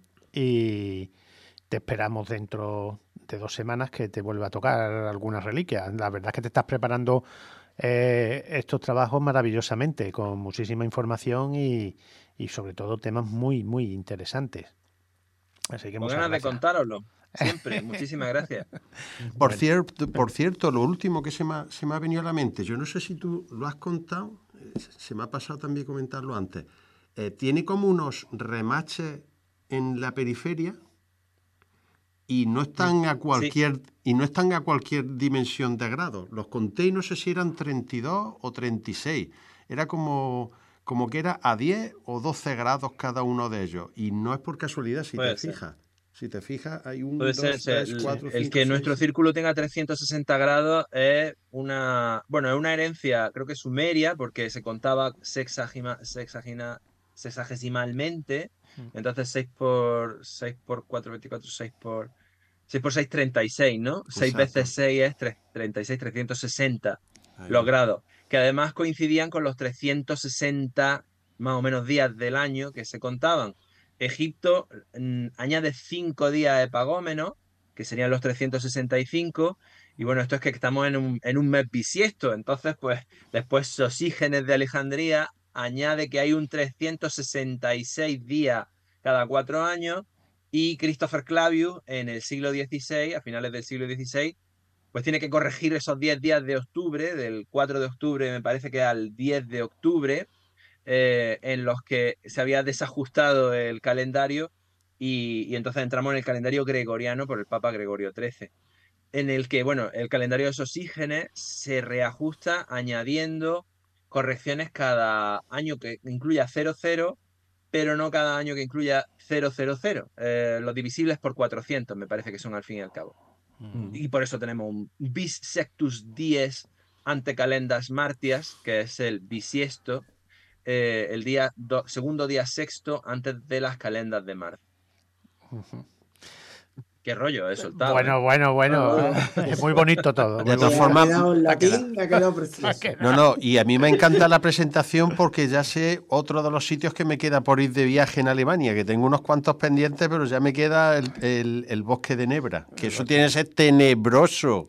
y te esperamos dentro de dos semanas que te vuelva a tocar alguna reliquia. La verdad es que te estás preparando eh, estos trabajos maravillosamente, con muchísima información y, y sobre todo temas muy, muy interesantes. Así que con ganas de contároslo, siempre. Muchísimas gracias. Por, bueno. cierto, por cierto, lo último que se me, ha, se me ha venido a la mente, yo no sé si tú lo has contado, se me ha pasado también comentarlo antes, eh, tiene como unos remaches en la periferia y no están a cualquier sí. y no están a cualquier dimensión de grados. Los conté, no sé si eran treinta y dos o treinta y seis. Era como, como que era a diez o doce grados cada uno de ellos. Y no es por casualidad, si Puede te ser. fijas. Si te fijas, hay un, Puede dos, ser, tres, el, cuatro, el cinco, que seis. Nuestro círculo tenga trescientos sesenta grados es una, bueno, es una herencia, creo que sumeria, porque se contaba sexagima, sexagina, sexagesimalmente. Entonces seis por seis por cuatro, veinticuatro, seis por seis por seis, treinta y seis, ¿no? seis veces seis es treinta y seis, trescientos sesenta Ahí. Los grados. que además coincidían con los trescientos sesenta más o menos días del año que se contaban. Egipto mm, añade cinco días epagómenos, que serían los trescientos sesenta y cinco, y bueno, esto es que estamos en un, en un mes bisiesto, entonces pues después Sosígenes de Alejandría añade que hay un trescientos sesenta y seis días cada cuatro años, y Christopher Clavius en el siglo dieciséis, a finales del siglo dieciséis, pues tiene que corregir esos diez días de octubre, del cuatro de octubre me parece que al diez de octubre, eh, en los que se había desajustado el calendario, y, y entonces entramos en el calendario gregoriano por el Papa Gregorio trece, en el que, bueno, el calendario de Sosígenes se reajusta añadiendo correcciones cada año que incluya cero cero, pero no cada año que incluya cero cero cero. Eh, los divisibles por cuatrocientos me parece que son al fin y al cabo. Mm. Y por eso tenemos un bis sectus dies ante calendas martias, que es el bisiesto, eh, el día do- segundo día sexto antes de las calendas de marzo. Qué rollo he soltado, Bueno, ¿eh? bueno, bueno. Bueno, Es muy bonito todo. De muy todas me bonito. ha formas, quedado en ha quedado. latín, me ha quedado precioso. No, no, y a mí me encanta la presentación porque ya sé otro de los sitios que me queda por ir de viaje en Alemania, que tengo unos cuantos pendientes, pero ya me queda el, el- el bosque de Nebra, que eso tiene que ser tenebroso.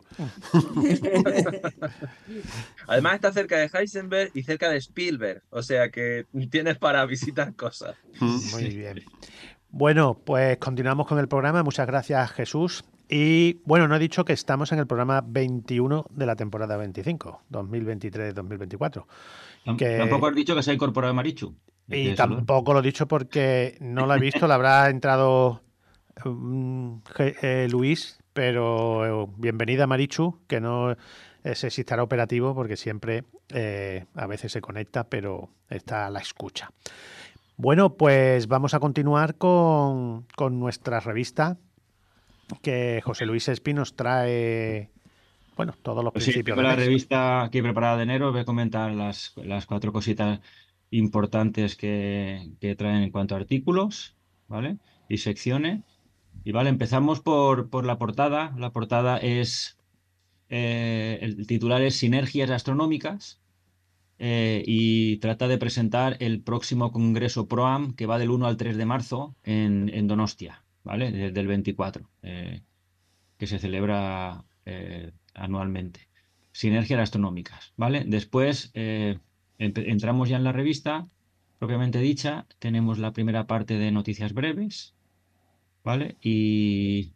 Además está cerca de Heisenberg y cerca de Spielberg, o sea que tienes para visitar cosas. Muy bien. Bueno, pues continuamos con el programa. Muchas gracias, Jesús. Y bueno, no he dicho que estamos en el programa veintiuno de la temporada veinticinco, dos mil veintitrés dos mil veinticuatro. Tam- Que, Tampoco has dicho que se ha incorporado Marichu. Hay que y saludar. tampoco lo he dicho porque no la he visto, la habrá entrado um, Je- eh, Luis, pero eh, bienvenida Marichu, que no eh, sé si estará operativo porque siempre eh, a veces se conecta, pero está a la escucha. Bueno, pues vamos a continuar con, con nuestra revista, que José Luis Espi nos trae, bueno, todos los Pues sí, principios tengo de la mes. revista aquí preparada de enero. Voy a comentar las, las cuatro cositas importantes que, que traen en cuanto a artículos, ¿vale? Y secciones. Y vale, empezamos por, por la portada. La portada es, eh, el titular es Sinergias Astronómicas, eh, y trata de presentar el próximo Congreso PROAM que va del uno al tres de marzo en, en Donostia, ¿vale? Desde el veinticuatro, eh, que se celebra eh, anualmente. Sinergias astronómicas, ¿vale? Después eh, empe- entramos ya en la revista, propiamente dicha. Tenemos la primera parte de noticias breves, ¿vale? Y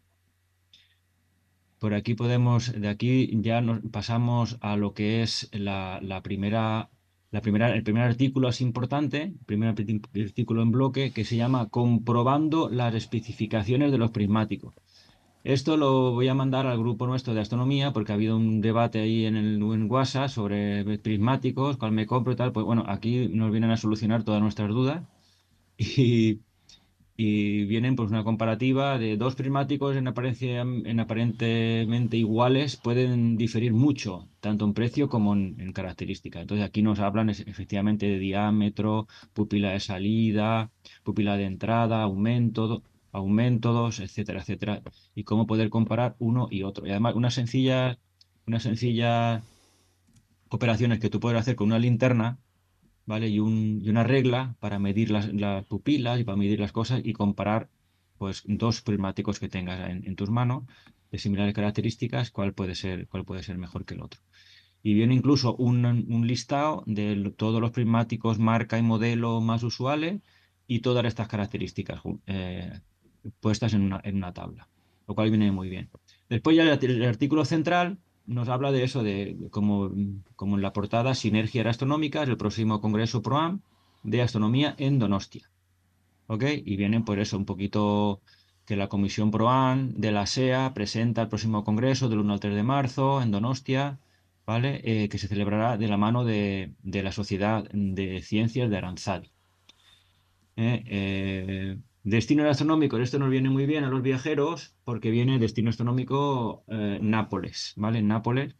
por aquí podemos, de aquí ya nos pasamos a lo que es la, la primera, la primera, el primer artículo es importante, el primer arti- artículo en bloque, que se llama Comprobando las especificaciones de los prismáticos. Esto lo voy a mandar al grupo nuestro de astronomía porque ha habido un debate ahí en el en WhatsApp sobre prismáticos, cuál me compro y tal. Pues bueno, aquí nos vienen a solucionar todas nuestras dudas y, y vienen pues una comparativa de dos prismáticos en apariencia, en aparentemente iguales, pueden diferir mucho, tanto en precio como en, en características. Entonces aquí nos hablan es- efectivamente de diámetro, pupila de salida, pupila de entrada, aumento, aumentos, etcétera, etcétera, y cómo poder comparar uno y otro. Y además una sencilla, una sencilla operaciones que tú puedes hacer con una linterna, ¿vale? Y, un, y una regla para medir las, las pupilas y para medir las cosas y comparar pues dos prismáticos que tengas en, en tus manos de similares características, cuál puede ser, cuál puede ser mejor que el otro. Y viene incluso un, un listado de lo- todos los prismáticos, marca y modelo más usuales y todas estas características eh, puestas en una, en una tabla, lo cual viene muy bien. Después ya el, el artículo central nos habla de eso, de, de como, como en la portada, Sinergias Astronómicas, el próximo Congreso PROAM de Astronomía en Donostia. ¿Ok? Y vienen por eso un poquito que la Comisión PROAM de la S E A presenta el próximo Congreso del uno al tres de marzo en Donostia, ¿vale? Eh, que se celebrará de la mano de, de la Sociedad de Ciencias de Aranzadi. Eh, eh, destino astronómico, esto nos viene muy bien a los viajeros porque viene destino astronómico eh, Nápoles, ¿vale? En Nápoles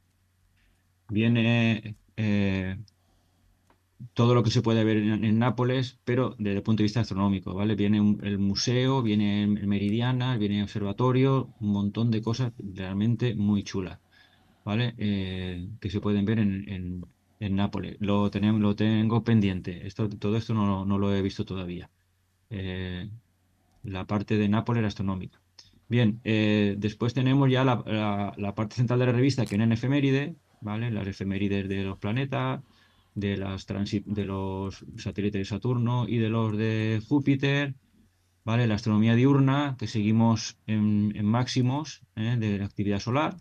viene eh, todo lo que se puede ver en, en Nápoles, pero desde el punto de vista astronómico, ¿vale? Viene un- el museo, viene el Meridiana, viene el observatorio, un montón de cosas realmente muy chulas, ¿vale? Eh, que se pueden ver en, en- en Nápoles. Lo, tenemos, lo tengo pendiente. Esto, todo esto no, no lo he visto todavía. Eh, la parte de Nápoles astronómica. Bien, eh, después tenemos ya la, la- la parte central de la revista, que vienen efemérides, ¿vale? Las efemérides de los planetas, de, las transi- de los satélites de Saturno y de los de Júpiter, ¿vale? La astronomía diurna, que seguimos en, en máximos, ¿eh? De la actividad solar.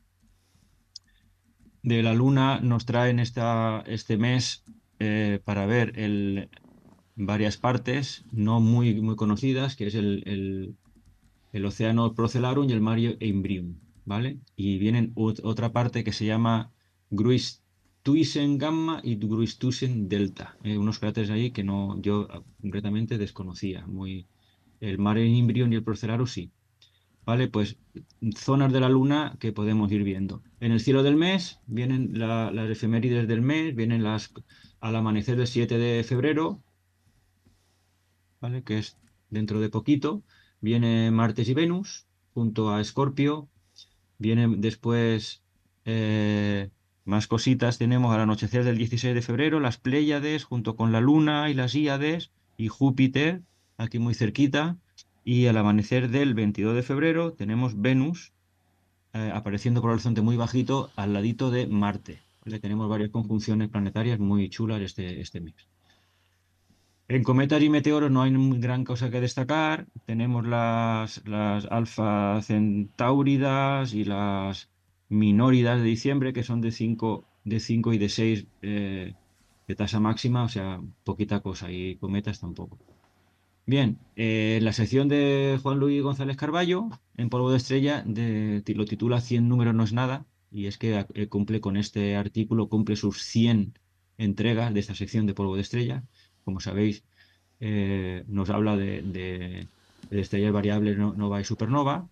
De la Luna nos traen esta, este mes eh, para ver el, varias partes no muy, muy conocidas, que es el, el- el Océano Procellarum y el Mare Imbrium, ¿vale? Y vienen ot- otra parte que se llama Gruithuisen Gamma y Gruithuisen Delta, eh, unos cráteres ahí que no, yo ah, concretamente desconocía, muy, el Mare Imbrium y el Procellarum sí. ¿Vale? Pues zonas de la Luna que podemos ir viendo. En el cielo del mes vienen la- las efemérides del mes, vienen las al amanecer del siete de febrero, ¿vale? Que es dentro de poquito. Viene Martes y Venus junto a Escorpio. Vienen después eh, más cositas. Tenemos al anochecer del dieciséis de febrero las Pléyades junto con la Luna y las Híades y Júpiter, aquí muy cerquita. Y al amanecer del veintidós de febrero tenemos Venus eh, apareciendo por el horizonte muy bajito al ladito de Marte. ¿Vale? Tenemos varias conjunciones planetarias muy chulas este, este mes. En cometas y meteoros no hay muy gran cosa que destacar. Tenemos las, las Alfa Centauridas y las Minóridas de diciembre, que son de cinco de cinco y de seis eh, de tasa máxima, o sea, poquita cosa, y cometas tampoco. Bien, eh, la sección de Juan Luis González Carballo, en Polvo de Estrella, de- ti- lo titula cien números no es nada, y es que eh, cumple con este artículo, cumple sus cien entregas de esta sección de Polvo de Estrella. Como sabéis, eh, nos habla de, de- de estrellas variables no- nova y supernova.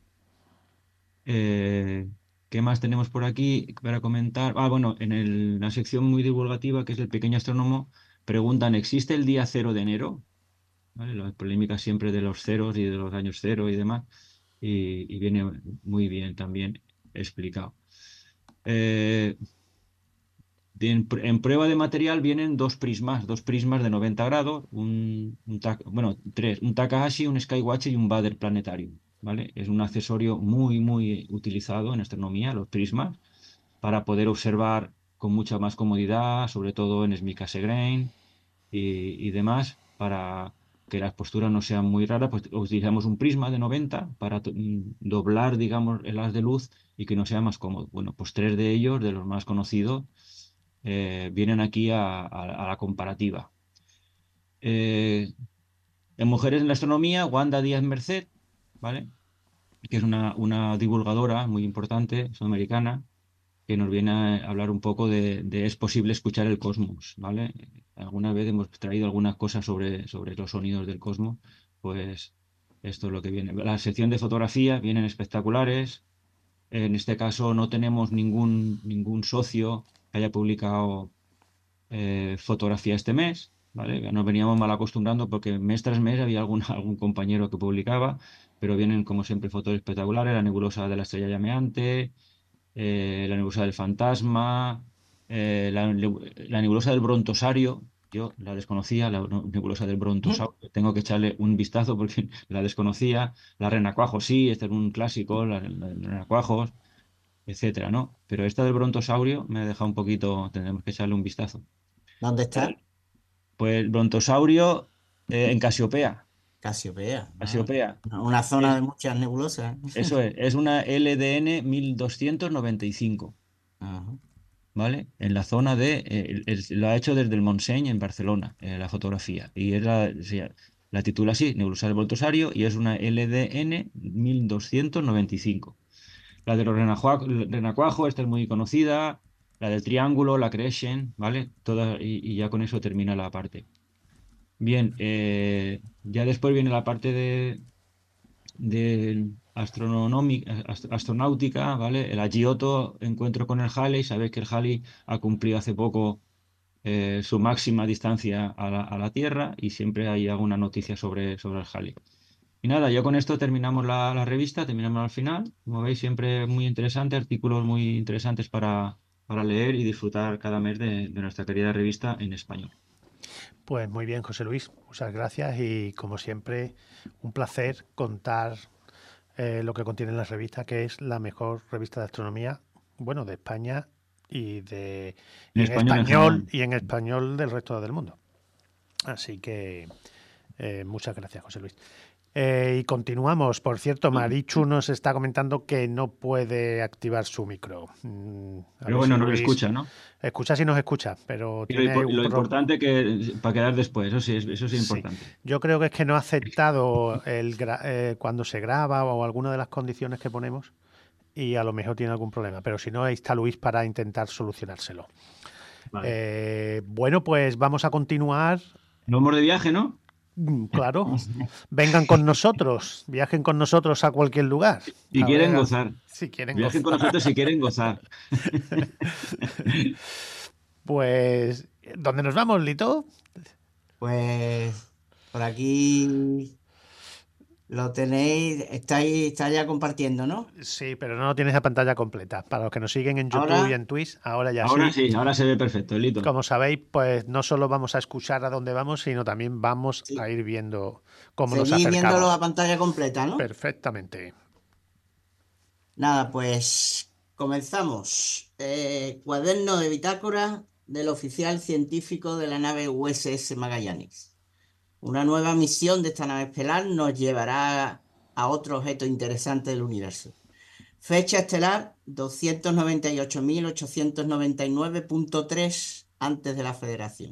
Eh, ¿qué más tenemos por aquí para comentar? Ah, bueno, en el- la sección muy divulgativa, que es el pequeño astrónomo, preguntan, ¿existe el día cero de enero? ¿Vale? Las polémicas siempre de los ceros y de los años cero y demás, y, y viene muy bien también explicado. Eh, en, pr- en prueba de material vienen dos prismas, dos prismas de noventa grados, un, un Ta- bueno, tres, un Takahashi, un Skywatcher y un Bader Planetarium, ¿vale? Es un accesorio muy, muy utilizado en astronomía, los prismas, para poder observar con mucha más comodidad, sobre todo en Smithsonian y, y demás, para que las posturas no sean muy raras, pues utilizamos un prisma de noventa para to- mm, doblar, digamos, el haz de luz y que no sea más cómodo. Bueno, pues tres de ellos, de los más conocidos, eh, vienen aquí a, a- a la comparativa. Eh, en Mujeres en la Astronomía, Wanda Díaz Merced, ¿vale? Que es una, una divulgadora muy importante, sudamericana, que nos viene a hablar un poco de, de es posible escuchar el cosmos, ¿vale? Alguna vez hemos traído algunas cosas sobre, sobre los sonidos del cosmos, pues esto es lo que viene. La sección de fotografía vienen espectaculares. En este caso no tenemos ningún, ningún socio que haya publicado eh, fotografía este mes, ¿vale? Nos veníamos mal acostumbrando porque mes tras mes había algún, algún compañero que publicaba, pero vienen como siempre fotos espectaculares, la nebulosa de la estrella llameante, eh, la nebulosa del fantasma, eh, la, la nebulosa del Brontosario. Yo la desconocía, la nebulosa del Brontosaurio. Tengo que echarle un vistazo porque la desconocía. La Renacuajos, sí, este es un clásico, la, la, la Renacuajos, etcétera, ¿no? Pero esta del Brontosaurio me ha dejado un poquito, tendremos que echarle un vistazo. ¿Dónde está? El- pues el Brontosaurio eh, en Casiopea. Casiopea. Ah, Casiopea. una zona de muchas nebulosas. Eso es, es una L D N mil doscientos noventa y cinco, Ajá. ¿vale? En la zona de, eh, el- lo ha hecho desde el Montseny en Barcelona, eh, la fotografía, y es la, se- la titula así, Nebulosa del Voltosario, y es una L D N mil doscientos noventa y cinco. La de los Renacuajos, Renacuajo, esta es muy conocida, la del Triángulo, la Crescent, ¿vale? Toda, y, y ya con eso termina la parte. Bien, eh, ya después viene la parte de de astronómica, astronáutica, ¿vale? El Giotto, encuentro con el Halley, sabéis que el Halley ha cumplido hace poco eh, su máxima distancia a la, a la Tierra y siempre hay alguna noticia sobre, sobre el Halley. Y nada, ya con esto terminamos la, la revista, terminamos al final. Como veis, siempre muy interesante, artículos muy interesantes para, para leer y disfrutar cada mes de, de nuestra querida revista en español. Pues muy bien, José Luis, muchas gracias y como siempre un placer contar eh, lo que contiene la revista, que es la mejor revista de astronomía, bueno, de España y de En y en español en español general. y en español del resto del mundo. Así que eh, muchas gracias, José Luis. Eh, y continuamos. Por cierto, Marichu nos está comentando que no puede activar su micro. Mm, a Pero ver bueno, si no lo Luis escucha, ¿no? escucha si nos escucha, pero Y lo, tiene ahí impo- un lo pro- importante que para quedar después, eso sí, es- eso sí es Sí, importante. yo creo que es que no ha aceptado el gra- eh, cuando se graba o alguna de las condiciones que ponemos y a lo mejor tiene algún problema, pero si no, ahí está Luis para intentar solucionárselo. Vale. Eh, bueno, pues vamos a continuar. No vamos de viaje, ¿no? Mm, Claro, vengan con nosotros, viajen con nosotros a cualquier lugar. Si A quieren ver, gozar. si quieren Viajen con gozar. nosotros si quieren gozar. Pues, ¿dónde nos vamos, Lito? Pues por aquí lo tenéis, estáis, está ya compartiendo, ¿no? Sí, pero no tienes la pantalla completa. Para los que nos siguen en YouTube Ahora, y en Twitch, ahora ya Ahora sí. sí, ahora se ve perfecto, Lito. Como sabéis, pues no solo vamos a escuchar a dónde vamos, sino también vamos sí, a ir viendo cómo nos seguís viéndolo a acercamos. pantalla completa, ¿no? Perfectamente. Nada, pues comenzamos. Eh, cuaderno de bitácora del oficial científico de la nave U S S Magallanes. Una nueva misión de esta nave estelar nos llevará a otro objeto interesante del universo. Fecha estelar doscientos noventa y ocho mil ochocientos noventa y nueve punto tres antes de la Federación.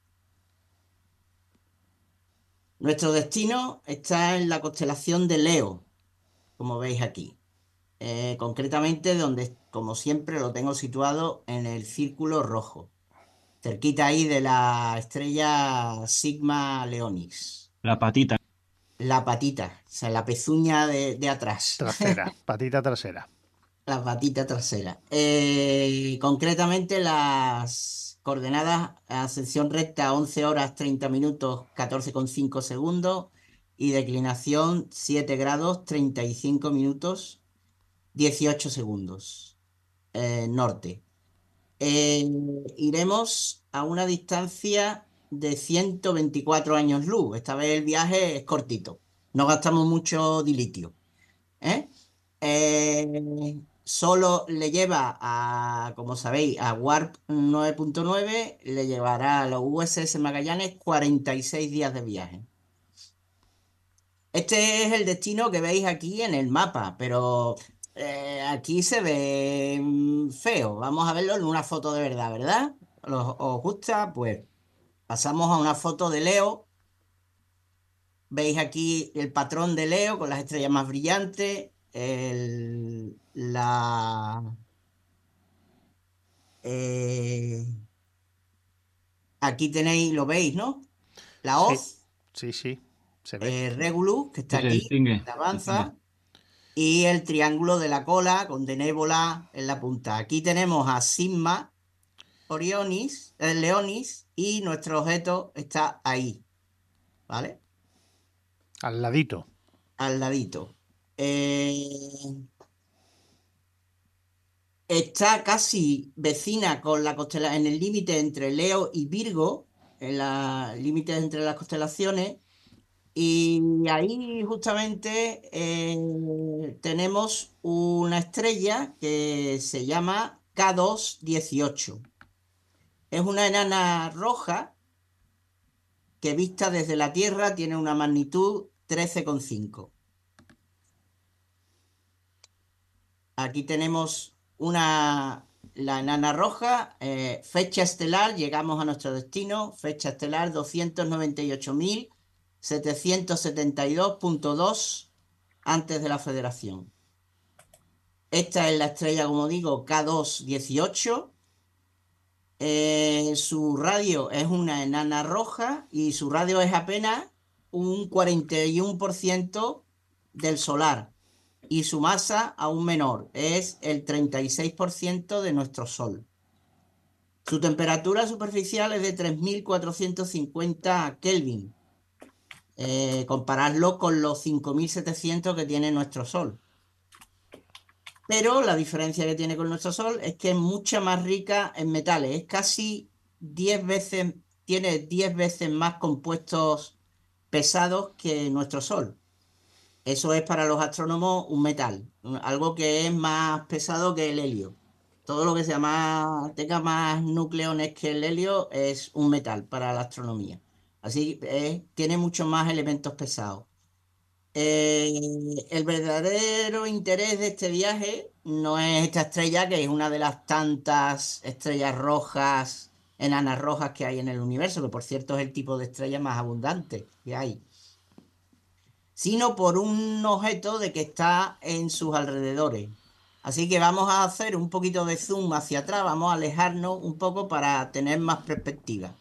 Nuestro destino está en la constelación de Leo, como veis aquí. Eh, concretamente donde, como siempre, lo tengo situado en el círculo rojo, cerquita ahí de la estrella Sigma Leonis. La patita. La patita, o sea, la pezuña de, de atrás. Trasera, patita trasera. La patita trasera. Eh, concretamente las coordenadas: ascensión recta once horas treinta minutos catorce coma cinco segundos y declinación siete grados treinta y cinco minutos dieciocho segundos. Eh, norte. Eh, iremos a una distancia de ciento veinticuatro años luz. Esta vez el viaje es cortito. No gastamos mucho dilitio. ¿Eh? Eh, solo le lleva a, como sabéis, a Warp nueve punto nueve, le llevará a los U S S Magallanes cuarenta y seis días de viaje. Este es el destino que veis aquí en el mapa, pero eh, aquí se ve mm, feo. Vamos a verlo en una foto de verdad, ¿verdad? ¿Os, os gusta? Pues pasamos a una foto de Leo. Veis aquí el patrón de Leo con las estrellas más brillantes. El, la, eh, aquí tenéis, lo veis, ¿no? La Sí, hoz, sí, sí, se ve. eh, Regulus, que está Se aquí, distingue. que se avanza, distingue. y el triángulo de la cola con Denébola en la punta. Aquí tenemos a Sigma Orionis, eh, Leonis, y nuestro objeto está ahí, ¿vale? Al ladito. Al ladito. Eh, Está casi vecina con la constelación, en el límite entre Leo y Virgo, en el límite entre las constelaciones, y ahí justamente eh, tenemos una estrella que se llama K dos dieciocho. Es una enana roja que vista desde la Tierra tiene una magnitud trece coma cinco. Aquí tenemos una, la enana roja, eh, fecha estelar, llegamos a nuestro destino, fecha estelar doscientos noventa y ocho mil setecientos setenta y dos punto dos antes de la Federación. Esta es la estrella, como digo, K dos dieciocho. Eh, su radio es una enana roja y su radio es apenas un cuarenta y uno por ciento del solar. Y su masa aún menor, es el treinta y seis por ciento de nuestro Sol. Su temperatura superficial es de tres mil cuatrocientos cincuenta Kelvin. Eh, compararlo con los cinco mil setecientos que tiene nuestro Sol. Pero la diferencia que tiene con nuestro Sol es que es mucha más rica en metales. Es casi diez veces, tiene diez veces más compuestos pesados que nuestro Sol. Eso es para los astrónomos un metal, algo que es más pesado que el helio. Todo lo que sea más, tenga más nucleones que el helio es un metal para la astronomía. Así eh, tiene muchos más elementos pesados. Eh, el verdadero interés de este viaje no es esta estrella, que es una de las tantas estrellas rojas, enanas rojas que hay en el universo, que por cierto es el tipo de estrella más abundante que hay, sino por un objeto de que está en sus alrededores. Así que vamos a hacer un poquito de zoom hacia atrás, vamos a alejarnos un poco para tener más perspectiva.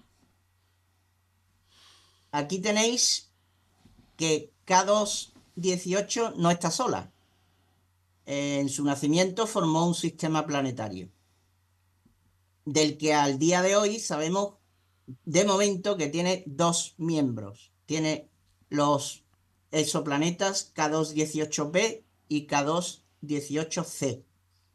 Aquí tenéis que K dos dieciocho no está sola. En su nacimiento formó un sistema planetario, del que al día de hoy sabemos de momento que tiene dos miembros. Tiene los exoplanetas K dos dieciocho b y K dos dieciocho c.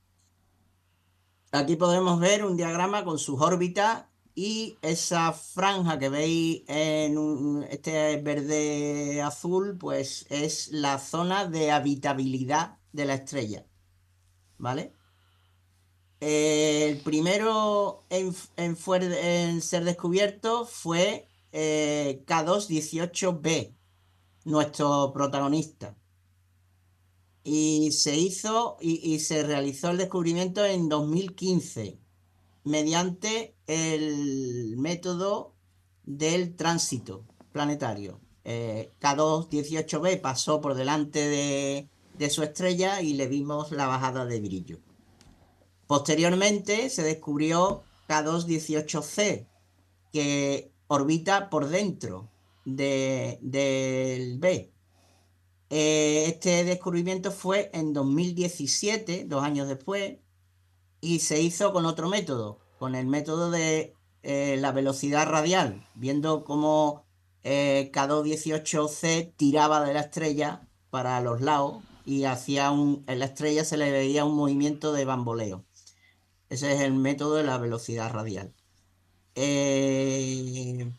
Aquí podemos ver un diagrama con sus órbitas y esa franja que veis en un, este verde azul, pues es la zona de habitabilidad de la estrella, ¿vale? El primero en, en, en ser descubierto fue eh, K dos dieciocho b, nuestro protagonista. Y se hizo y, y se realizó el descubrimiento en dos mil quince mediante el método del tránsito planetario. Eh, K dos dieciocho b pasó por delante de, de su estrella y le vimos la bajada de brillo. Posteriormente se descubrió K dos dieciocho c, que orbita por dentro de, del B. Eh, este descubrimiento fue en dos mil diecisiete, dos años después, y se hizo con otro método, con el método de eh, la velocidad radial, viendo cómo eh, K dos dieciocho c tiraba de la estrella para los lados y hacía un, en la estrella se le veía un movimiento de bamboleo. Ese es el método de la velocidad radial. Eh,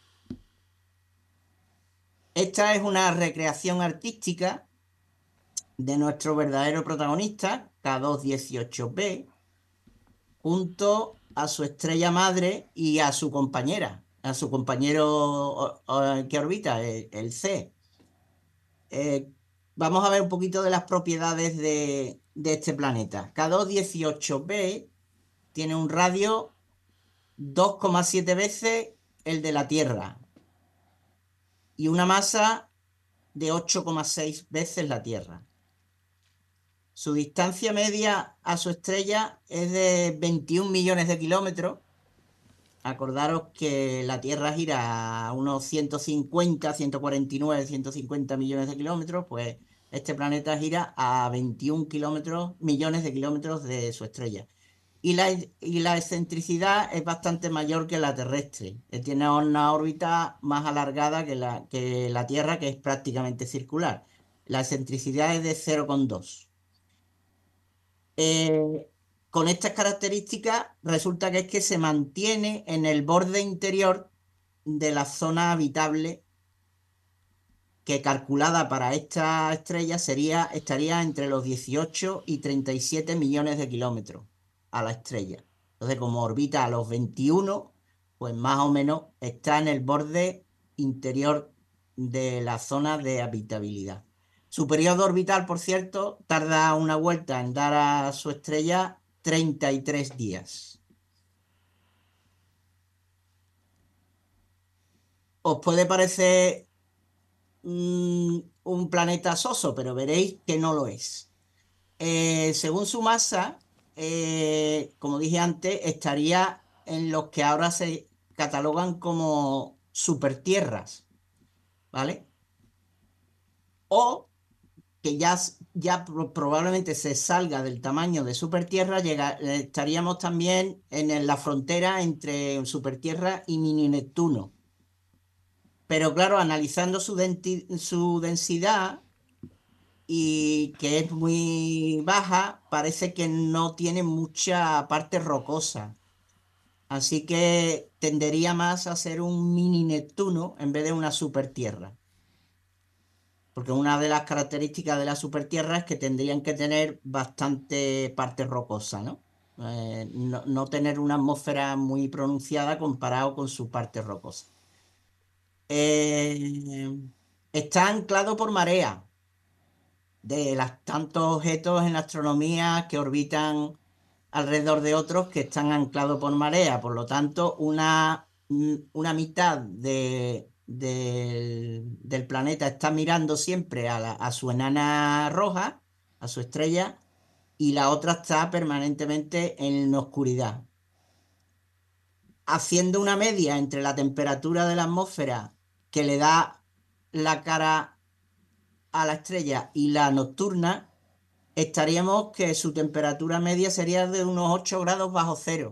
esta es una recreación artística de nuestro verdadero protagonista, K dos dieciocho b, junto a su estrella madre y a su compañera, a su compañero que orbita, el, el C. Eh, vamos a ver un poquito de las propiedades de, de este planeta. K dos dieciocho b tiene un radio dos coma siete veces el de la Tierra y una masa de ocho coma seis veces la Tierra. Su distancia media a su estrella es de veintiún millones de kilómetros. Acordaros que la Tierra gira a unos ciento cincuenta, ciento cuarenta y nueve, ciento cincuenta millones de kilómetros, pues este planeta gira a veintiún kilómetros, millones de kilómetros de su estrella. Y la, y la excentricidad es bastante mayor que la terrestre. Tiene una órbita más alargada que la, que la Tierra, que es prácticamente circular. La excentricidad es de cero coma dos. Eh, con estas características resulta que es que se mantiene en el borde interior de la zona habitable, que calculada para esta estrella sería, estaría entre los dieciocho y treinta y siete millones de kilómetros a la estrella. Entonces, como orbita a los veintiuno, pues más o menos está en el borde interior de la zona de habitabilidad. Su periodo orbital, por cierto, tarda una vuelta en dar a su estrella treinta y tres días. Os puede parecer mmm, un planeta soso, pero veréis que no lo es. Eh, según su masa, eh, como dije antes, estaría en los que ahora se catalogan como supertierras, ¿vale? O que ya, ya probablemente se salga del tamaño de supertierra, llega, estaríamos también en la frontera entre supertierra y mini Neptuno. Pero claro, analizando su, su densidad, y que es muy baja, parece que no tiene mucha parte rocosa. Así que tendería más a ser un mini Neptuno en vez de una supertierra. Porque una de las características de la supertierra es que tendrían que tener bastante parte rocosa, ¿no? Eh, no, no tener una atmósfera muy pronunciada comparado con su parte rocosa. Eh, está anclado por marea de las tantos objetos en la astronomía que orbitan alrededor de otros que están anclados por marea. Por lo tanto, una, una mitad de, de, del planeta está mirando siempre a, la, a su enana roja, a su estrella, y la otra está permanentemente en la oscuridad. Haciendo una media entre la temperatura de la atmósfera que le da la cara a la estrella y la nocturna, estaríamos que su temperatura media sería de unos ocho grados bajo cero.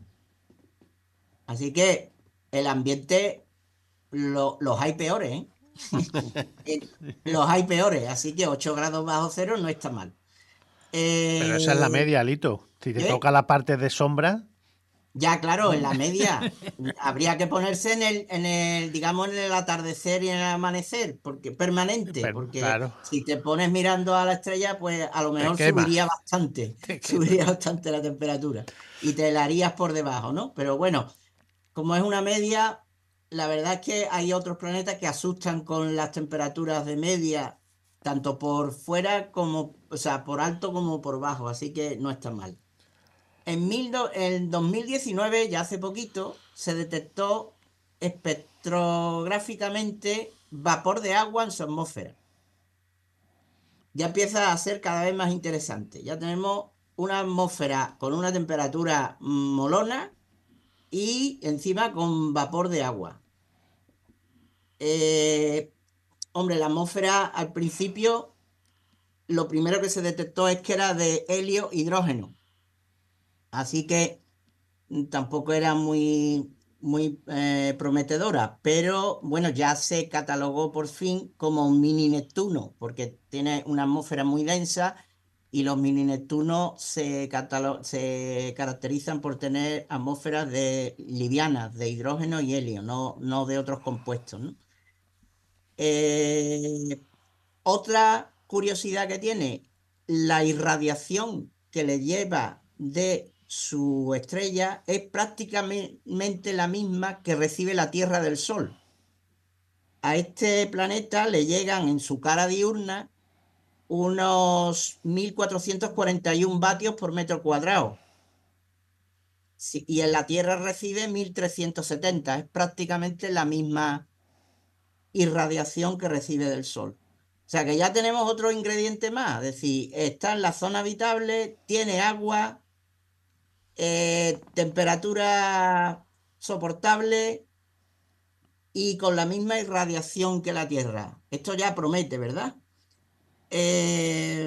Así que el ambiente, lo, los hay peores, ¿eh? Los hay peores, así que ocho grados bajo cero no está mal. Eh, Pero esa es la media, Lito. Si te ¿qué? toca la parte de sombra... Ya, claro, en la media habría que ponerse en el, en el, digamos, en el atardecer y en el amanecer, porque permanente, Pero, porque claro. si te pones mirando a la estrella, pues a lo mejor quema. subiría bastante, Te quema. subiría bastante la temperatura y te la harías por debajo, ¿no? Pero bueno, como es una media, la verdad es que hay otros planetas que asustan con las temperaturas de media, tanto por fuera como, o sea, por alto como por bajo, así que no está mal. En, mil do, en dos mil diecinueve, ya hace poquito, se detectó espectrográficamente vapor de agua en su atmósfera. Ya empieza a ser cada vez más interesante. Ya tenemos una atmósfera con una temperatura molona y encima con vapor de agua. Eh, hombre, la atmósfera al principio, lo primero que se detectó es que era de helio hidrógeno. Así que tampoco era muy, muy eh, prometedora, pero bueno, ya se catalogó por fin como un mini Neptuno, porque tiene una atmósfera muy densa y los mini Neptunos se, se caracterizan por tener atmósferas de, livianas, de hidrógeno y helio, no, no de otros compuestos, ¿no? Eh, otra curiosidad que tiene, la irradiación que le lleva de su estrella es prácticamente la misma que recibe la Tierra del Sol. A este planeta le llegan en su cara diurna unos mil cuatrocientos cuarenta y uno vatios por metro cuadrado. Sí, y en la Tierra recibe mil trescientos setenta. Es prácticamente la misma irradiación que recibe del Sol. O sea que ya tenemos otro ingrediente más. Es decir, está en la zona habitable, tiene agua, eh, temperatura soportable y con la misma irradiación que la Tierra. Esto ya promete, ¿verdad? Eh,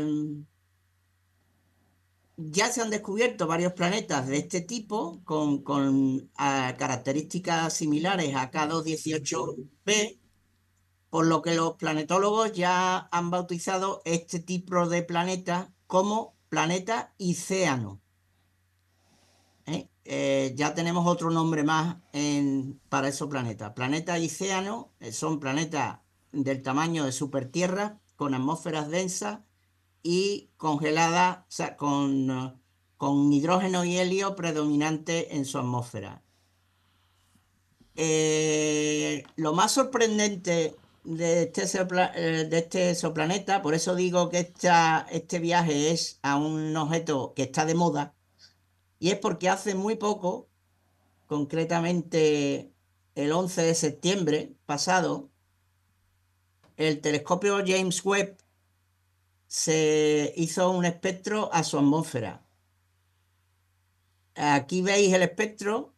ya se han descubierto varios planetas de este tipo con, con a, características similares a K dos dieciocho b, por lo que los planetólogos ya han bautizado este tipo de planeta como planeta Icéano. ¿Eh? Eh, ya tenemos otro nombre más en, para esos planetas. Planetas Icéano eh, son planetas del tamaño de supertierras con atmósferas densas y congeladas, o sea, con, con hidrógeno y helio predominante en su atmósfera. Eh, lo más sorprendente de este, de este exoplaneta, por eso digo que esta, este viaje es a un objeto que está de moda, y es porque hace muy poco, concretamente el once de septiembre pasado, el telescopio James Webb se hizo un espectro a su atmósfera. Aquí veis el espectro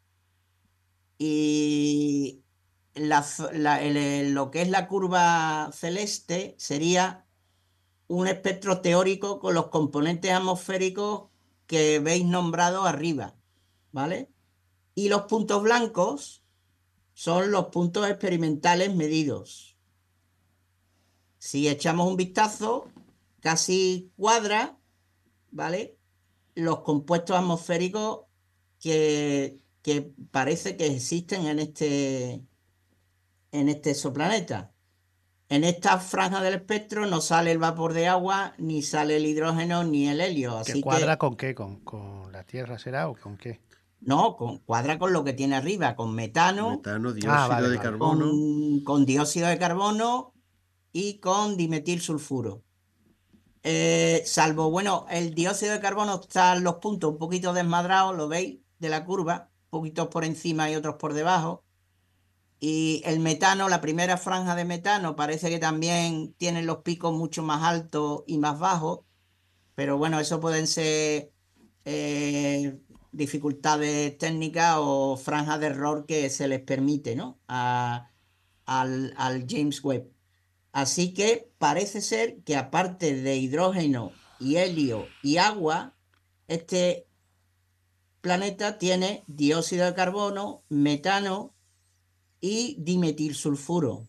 y la, la, el, lo que es la curva celeste sería un espectro teórico con los componentes atmosféricos que veis nombrados arriba, ¿vale? Y los puntos blancos son los puntos experimentales medidos. Si echamos un vistazo, casi cuadra, ¿vale?, los compuestos atmosféricos que, que parece que existen en este, en este exoplaneta. En esta franja del espectro no sale el vapor de agua, ni sale el hidrógeno, ni el helio. ¿Que Así cuadra que, con qué? ¿Con, con la Tierra será o con qué? no, con, cuadra con lo que tiene arriba, con metano, Metano, dióxido Ah, vale, de vale. carbono. con, con dióxido de carbono y con dimetilsulfuro. Eh, salvo, bueno, el dióxido de carbono está en los puntos un poquito desmadrados, lo veis, de la curva, poquitos por encima y otros por debajo. Y el metano, la primera franja de metano, parece que también tienen los picos mucho más altos y más bajos, pero bueno, eso pueden ser eh, dificultades técnicas o franjas de error que se les permite, ¿no?, a, al, al James Webb. Así que parece ser que aparte de hidrógeno y helio y agua, este planeta tiene dióxido de carbono, metano y dimetilsulfuro.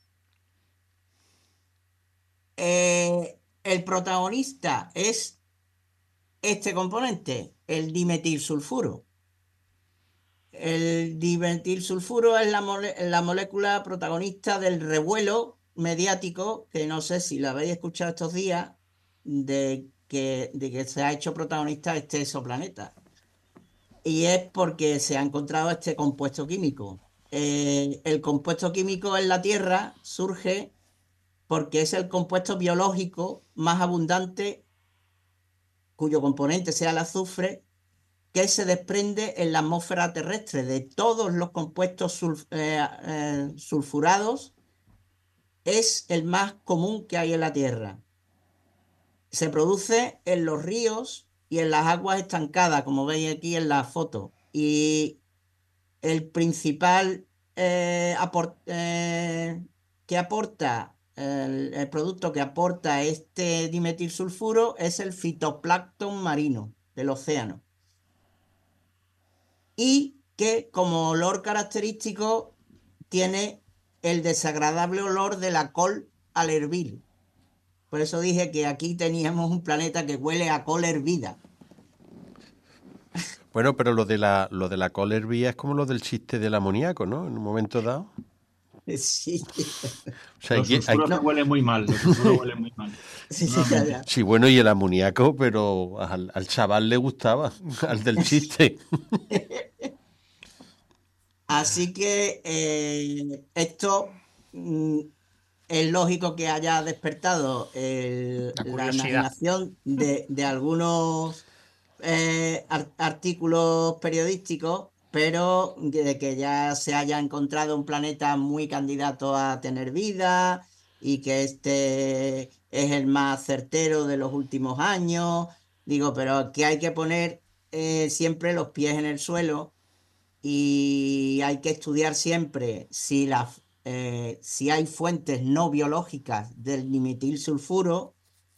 Eh, el protagonista es este componente, el dimetilsulfuro. El dimetilsulfuro es la, mole la molécula protagonista del revuelo mediático, que no sé si lo habéis escuchado estos días, de que, de que se ha hecho protagonista este exoplaneta. Y es porque se ha encontrado este compuesto químico. Eh, el compuesto químico en la Tierra surge porque es el compuesto biológico más abundante, cuyo componente sea el azufre, que se desprende en la atmósfera terrestre. De todos los compuestos sulf eh, eh, sulfurados, es el más común que hay en la Tierra. Se produce en los ríos y en las aguas estancadas, como veis aquí en la foto. Y el principal eh, aport eh, que aporta, el, el producto que aporta este dimetilsulfuro es el fitoplancton marino del océano. Y que como olor característico tiene el desagradable olor de la col al hervir. Por eso dije que aquí teníamos un planeta que huele a col hervida. Bueno, pero lo de la, lo de la col hervida es como lo del chiste del amoníaco, ¿no? En un momento dado. Sí. O sea, Los hay que- hay sulfuros que- no huelen muy mal, los sulfuros huelen muy mal. Sí, sí, Normalmente. ya, ya. Sí, bueno, y el amoníaco, pero al, al chaval le gustaba, al del chiste. Así que eh, esto mm, es lógico que haya despertado el- La la curiosidad. imaginación de, de algunos eh, ar- artículos periodísticos, pero de que ya se haya encontrado un planeta muy candidato a tener vida y que este es el más certero de los últimos años. Digo, pero que hay que poner eh, siempre los pies en el suelo y hay que estudiar siempre si, la, eh, si hay fuentes no biológicas del dimetilsulfuro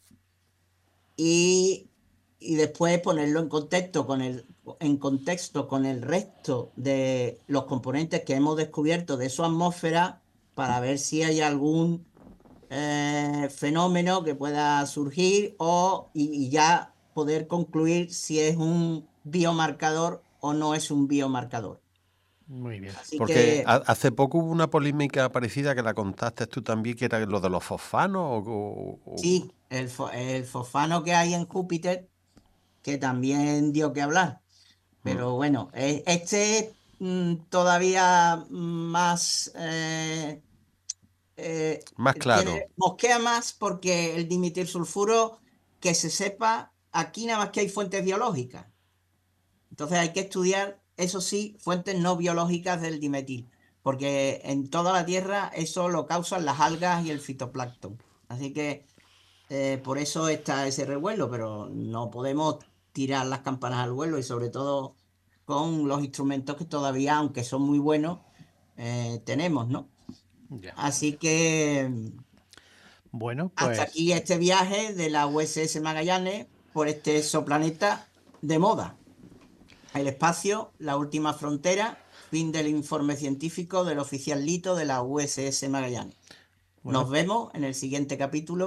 y, y después ponerlo en contexto con el, en contexto con el resto de los componentes que hemos descubierto de su atmósfera para ver si hay algún eh, fenómeno que pueda surgir o, y, y ya poder concluir si es un biomarcador o no es un biomarcador. Muy bien. Así Porque que ha- hace poco hubo una polémica parecida que la contaste tú también, que era lo de los fosfanos. O, o- o- sí, el, fo- el fosfano que hay en Júpiter, que también dio que hablar. Pero bueno, eh, este es mm, todavía más... eh, eh, Más claro. tiene, mosquea más porque el dimetilsulfuro, que se sepa, aquí nada más que hay fuentes biológicas. Entonces hay que estudiar, eso sí, fuentes no biológicas del dimetil, porque en toda la Tierra eso lo causan las algas y el fitoplancton. Así que eh, por eso está ese revuelo, pero no podemos tirar las campanas al vuelo y sobre todo con los instrumentos que todavía, aunque son muy buenos, eh, tenemos, ¿no? Ya. Así que Bueno, hasta pues aquí este viaje de la U S S Magallanes por este exoplaneta de moda. El espacio, la última frontera, fin del informe científico del oficial Lito de la U S S Magallanes. Bueno. Nos vemos en el siguiente capítulo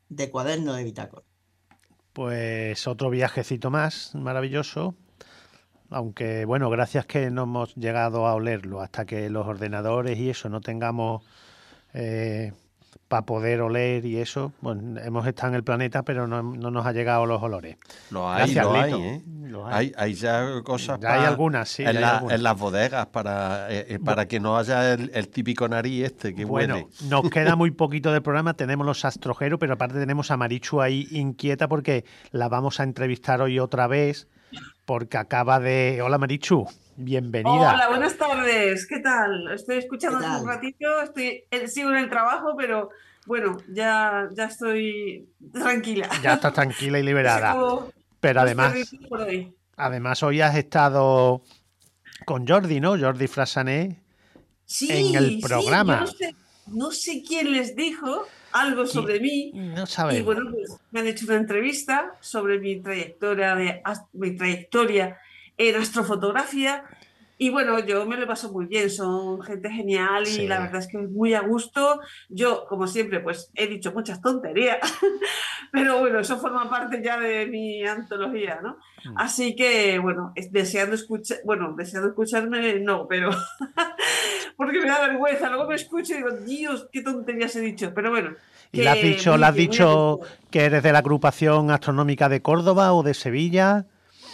de cuaderno de bitácora. Pues otro viajecito más maravilloso. Aunque, bueno, gracias que no hemos llegado a olerlo hasta que los ordenadores y eso no tengamos eh, para poder oler y eso. Bueno, hemos estado en el planeta, pero no, no nos ha llegado los olores. Lo hay, Gracias, lo Lito. hay, ¿eh? Lo hay. Hay, hay ya cosas Ya hay pa- algunas, sí, en, ya hay la- algunas. en las bodegas para, eh, eh, para que no haya el, el típico nariz este que Bueno, huele. nos queda muy poquito del programa, tenemos los astrojeros, pero aparte tenemos a Marichu ahí inquieta porque la vamos a entrevistar hoy otra vez, porque acaba de... Hola Marichu, bienvenida. Hola, buenas tardes. ¿Qué tal? Estoy escuchando ¿Qué hace un tal? ratito, estoy, eh, sigo en el trabajo, pero bueno, ya, ya estoy tranquila. Ya estás tranquila y Se liberada. acabó Pero los además, perritos por hoy. además hoy has estado con Jordi, ¿no? Jordi Frassané en el Sí, sí, yo programa. no sé, no sé quién les dijo algo sobre mí. No Y sabemos. bueno, pues me han hecho una entrevista sobre mi trayectoria de ast- mi trayectoria en astrofotografía. Y bueno, yo me lo paso muy bien, son gente genial y Sí. la verdad es que muy a gusto. Yo, como siempre, pues he dicho muchas tonterías, pero bueno, eso forma parte ya de mi antología, ¿no? Mm. Así que, bueno, es- deseando escuchar, bueno, deseando escucharme, no, pero porque me da vergüenza. Luego me escucho y digo, Dios, qué tonterías he dicho. Pero bueno, ¿Y le has que dicho, muy le has bien, muy a dicho gusto. que eres de la agrupación astronómica de Córdoba o de Sevilla?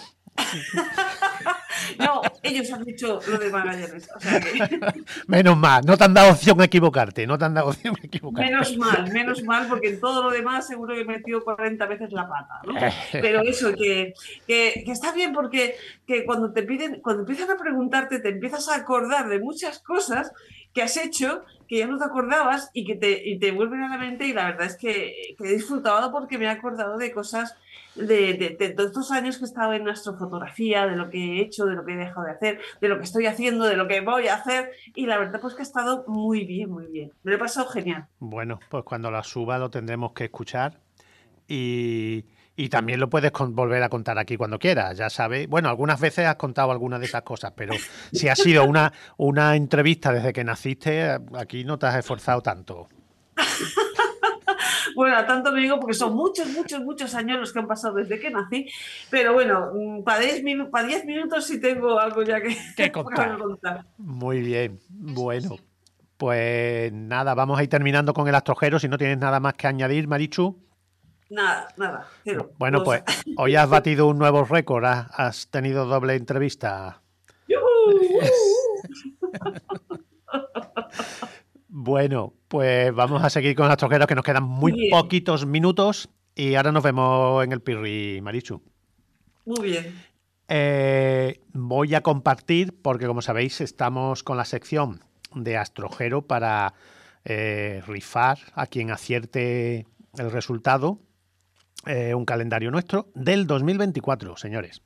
No, ellos han dicho lo de Magallanes, o sea que Menos mal, no te han dado opción a equivocarte, no te han dado opción a equivocarte. menos mal, menos mal, porque en todo lo demás seguro que he metido cuarenta veces la pata, ¿no? Pero eso, que, que, que está bien porque que cuando te piden, cuando empiezan a preguntarte, te empiezas a acordar de muchas cosas que has hecho que ya no te acordabas y que te, y te vuelven a la mente, y la verdad es que, que he disfrutado porque me he acordado de cosas de, de, de todos estos años que he estado en astrofotografía, de lo que he hecho, de lo que he dejado de hacer, de lo que estoy haciendo, de lo que voy a hacer, y la verdad pues que ha estado muy bien, muy bien. Me lo he pasado genial. Bueno, pues cuando la suba lo tendremos que escuchar y, y también lo puedes con- volver a contar aquí cuando quieras, ya sabes. Bueno, algunas veces has contado algunas de esas cosas, pero si ha sido una, una entrevista desde que naciste, aquí no te has esforzado tanto. Bueno, tanto me digo porque son muchos, muchos, muchos años los que han pasado desde que nací, pero bueno, para diez minu para diez minutos sí tengo algo ya que, ¿Qué para contar? contar. Muy bien, bueno. Pues nada, vamos a ir terminando con el astrojero. Si no tienes nada más que añadir, Marichu. Nada, nada, cero. Bueno, Los- pues hoy has batido un nuevo récord, has, has tenido doble entrevista. ¡Yujú! Bueno, pues vamos a seguir con los astrojeros, que nos quedan muy Bien. poquitos minutos y ahora nos vemos en el Pirri, Marichu. Muy bien. Eh, voy a compartir, porque como sabéis, estamos con la sección de astrojero para eh, rifar a quien acierte el resultado, eh, un calendario nuestro del dos mil veinticuatro, señores.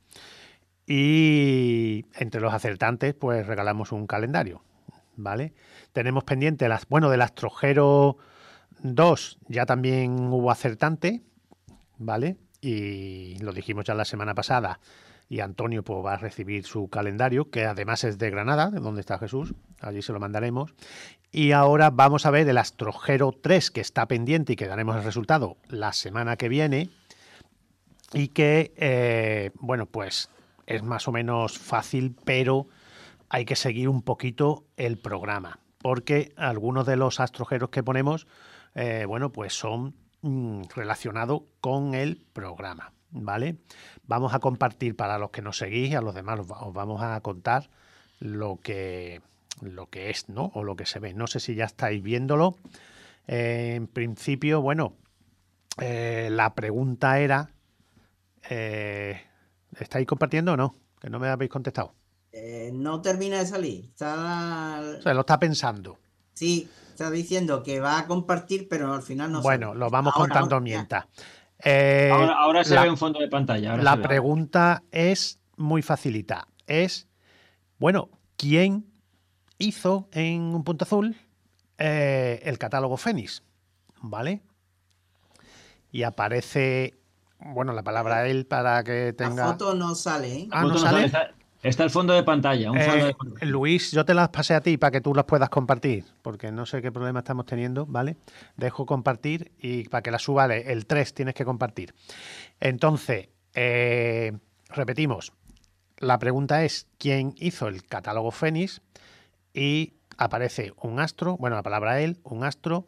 Y entre los acertantes, pues regalamos un calendario, ¿vale? Tenemos pendiente, las, bueno, del Astrojero dos ya también hubo acertante, ¿vale? Y lo dijimos ya la semana pasada. Y Antonio pues, va a recibir su calendario, que además es de Granada, de donde está Jesús. Allí se lo mandaremos. Y ahora vamos a ver el Astrojero tres, que está pendiente y que daremos el resultado la semana que viene. Y que, eh, bueno, pues es más o menos fácil, pero hay que seguir un poquito el programa. Porque algunos de los astrojeros que ponemos, eh, bueno, pues son mm, relacionados con el programa, ¿vale? Vamos a compartir para los que nos seguís, a los demás os, os vamos a contar lo que, lo que es, ¿no? O lo que se ve. No sé si ya estáis viéndolo. Eh, en principio, bueno, eh, la pregunta era, eh, ¿estáis compartiendo o no? Que no me habéis contestado. Eh, no termina de salir. Está, O sea, lo está pensando. sí, está diciendo que va a compartir, pero al final no Bueno, sale. lo vamos Ahora, contando ahora, ya. mientras. Eh, Ahora, ahora se la- ve un fondo de pantalla. ahora La se ve. pregunta es muy facilita. Es, bueno, ¿quién hizo en Un Punto Azul eh, el catálogo Fénix? ¿Vale? Y aparece, bueno, la palabra él para que La tenga... foto no sale, ¿eh? Ah, ¿no Foto sale? Está, Está el fondo de pantalla. Un fondo Eh, de pantalla. Luis, yo te las pasé a ti para que tú las puedas compartir, porque no sé qué problema estamos teniendo, ¿vale? Dejo compartir y para que las suba el tres tienes que compartir. Entonces, eh, repetimos, la pregunta es ¿quién hizo el catálogo Fénix? Y aparece un astro, bueno, la palabra él, un astro,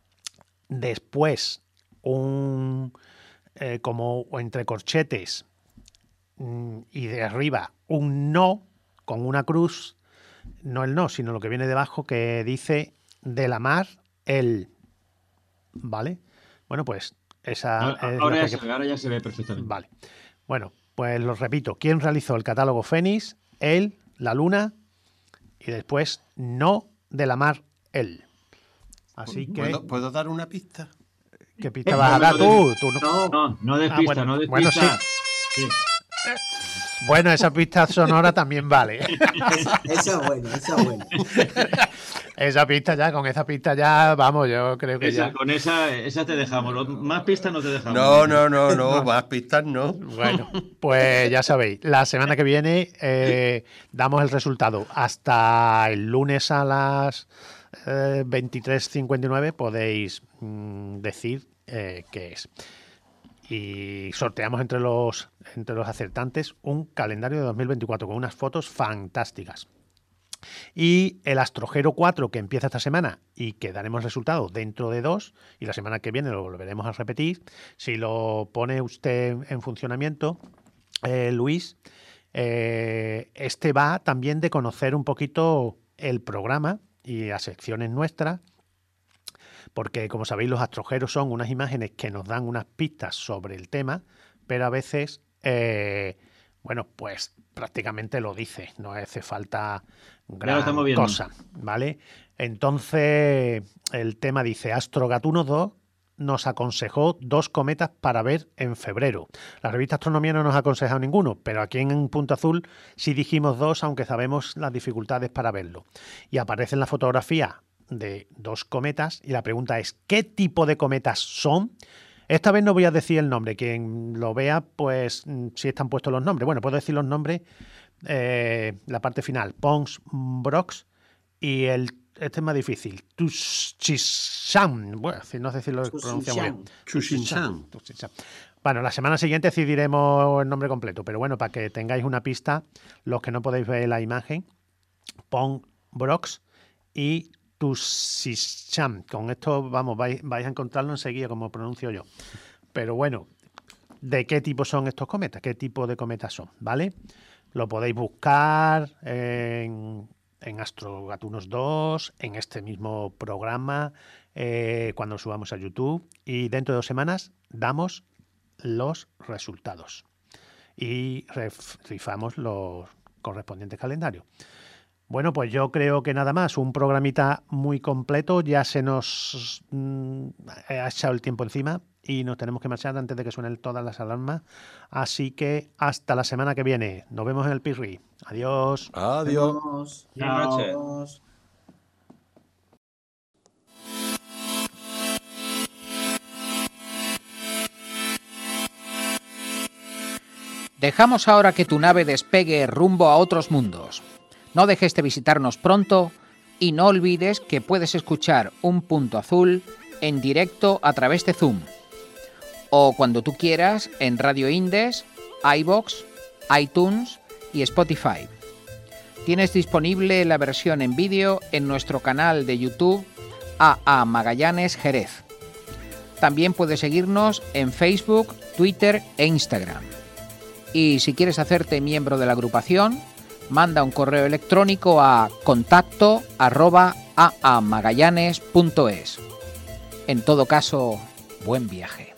después un, eh, como entre corchetes, y de arriba un no con una cruz, no el no, sino lo que viene debajo que dice de la mar el, ¿vale? Bueno, pues esa Ahora, es ahora, lo ya que... se ve, ahora ya se ve perfectamente. Vale. Bueno, pues lo repito. ¿Quién realizó el catálogo Fénix? Él, la luna y después no de la mar él. Así que... ¿Puedo, ¿puedo dar una pista? ¿Qué pista vas a dar tú? Tú no... No, no des Ah, pista, bueno, no des bueno, pista. sí. Sí. Bueno, esa pista sonora también vale. Eso es bueno, eso es bueno. Esa pista ya, con esa pista ya, vamos, yo creo que Esa, ya. con esa, esa te dejamos. Lo- Más pistas no te dejamos. No, no, no, no, más pistas no. Bueno, pues ya sabéis, la semana que viene eh, damos el resultado. Hasta el lunes a las eh, veintitrés cincuenta y nueve podéis mm, decir eh, qué es. Y sorteamos entre los, entre los acertantes un calendario de dos mil veinticuatro con unas fotos fantásticas. Y el Astrojero cuatro, que empieza esta semana y que daremos resultados dentro de dos, y la semana que viene lo volveremos a repetir. Si lo pone usted en funcionamiento, eh, Luis, eh, este va también de conocer un poquito el programa y las secciones nuestras, porque como sabéis los astrojeros son unas imágenes que nos dan unas pistas sobre el tema, pero a veces, eh, bueno, pues prácticamente lo dice, no hace falta gran cosa, ¿vale? Entonces el tema dice, Astrogatuno dos nos aconsejó dos cometas para ver en febrero. La revista Astronomía no nos ha aconsejado ninguno, pero aquí en Punto Azul sí dijimos dos, aunque sabemos las dificultades para verlo. Y aparece en la fotografía de dos cometas y la pregunta es ¿qué tipo de cometas son? Esta vez no voy a decir el nombre, quien lo vea pues si están puestos los nombres. Bueno, puedo decir los nombres, eh, la parte final, Pons, Brox y el, este es más difícil, Tushishan, bueno, no sé si lo pronunciamos bien. Tushishan. Bueno, la semana siguiente decidiremos el nombre completo, pero bueno, para que tengáis una pista, los que no podéis ver la imagen, Pons, Brox y Tushishan. Con esto, vamos, vais, vais a encontrarlo enseguida, como pronuncio yo. Pero bueno, ¿de qué tipo son estos cometas? ¿Qué tipo de cometas son? ¿Vale? Lo podéis buscar en, en Astrogatunos dos, en este mismo programa, eh, cuando lo subamos a YouTube. Y dentro de dos semanas damos los resultados. Y rifamos los correspondientes calendarios. Bueno, pues yo creo que nada más, un programita muy completo, ya se nos mm, ha echado el tiempo encima y nos tenemos que marchar antes de que suenen todas las alarmas, así que hasta la semana que viene, nos vemos en el Pirri. Adiós. Adiós. Buenas noches. Dejamos ahora que tu nave despegue rumbo a otros mundos. No dejes de visitarnos pronto y no olvides que puedes escuchar Un Punto Azul en directo a través de Zoom o cuando tú quieras en Radio Indes, iVoox, iTunes y Spotify. Tienes disponible la versión en vídeo en nuestro canal de YouTube A A Magallanes Jerez. También puedes seguirnos en Facebook, Twitter e Instagram. Y si quieres hacerte miembro de la agrupación, manda un correo electrónico a contacto arroba aamagallanes punto es. En todo caso, buen viaje.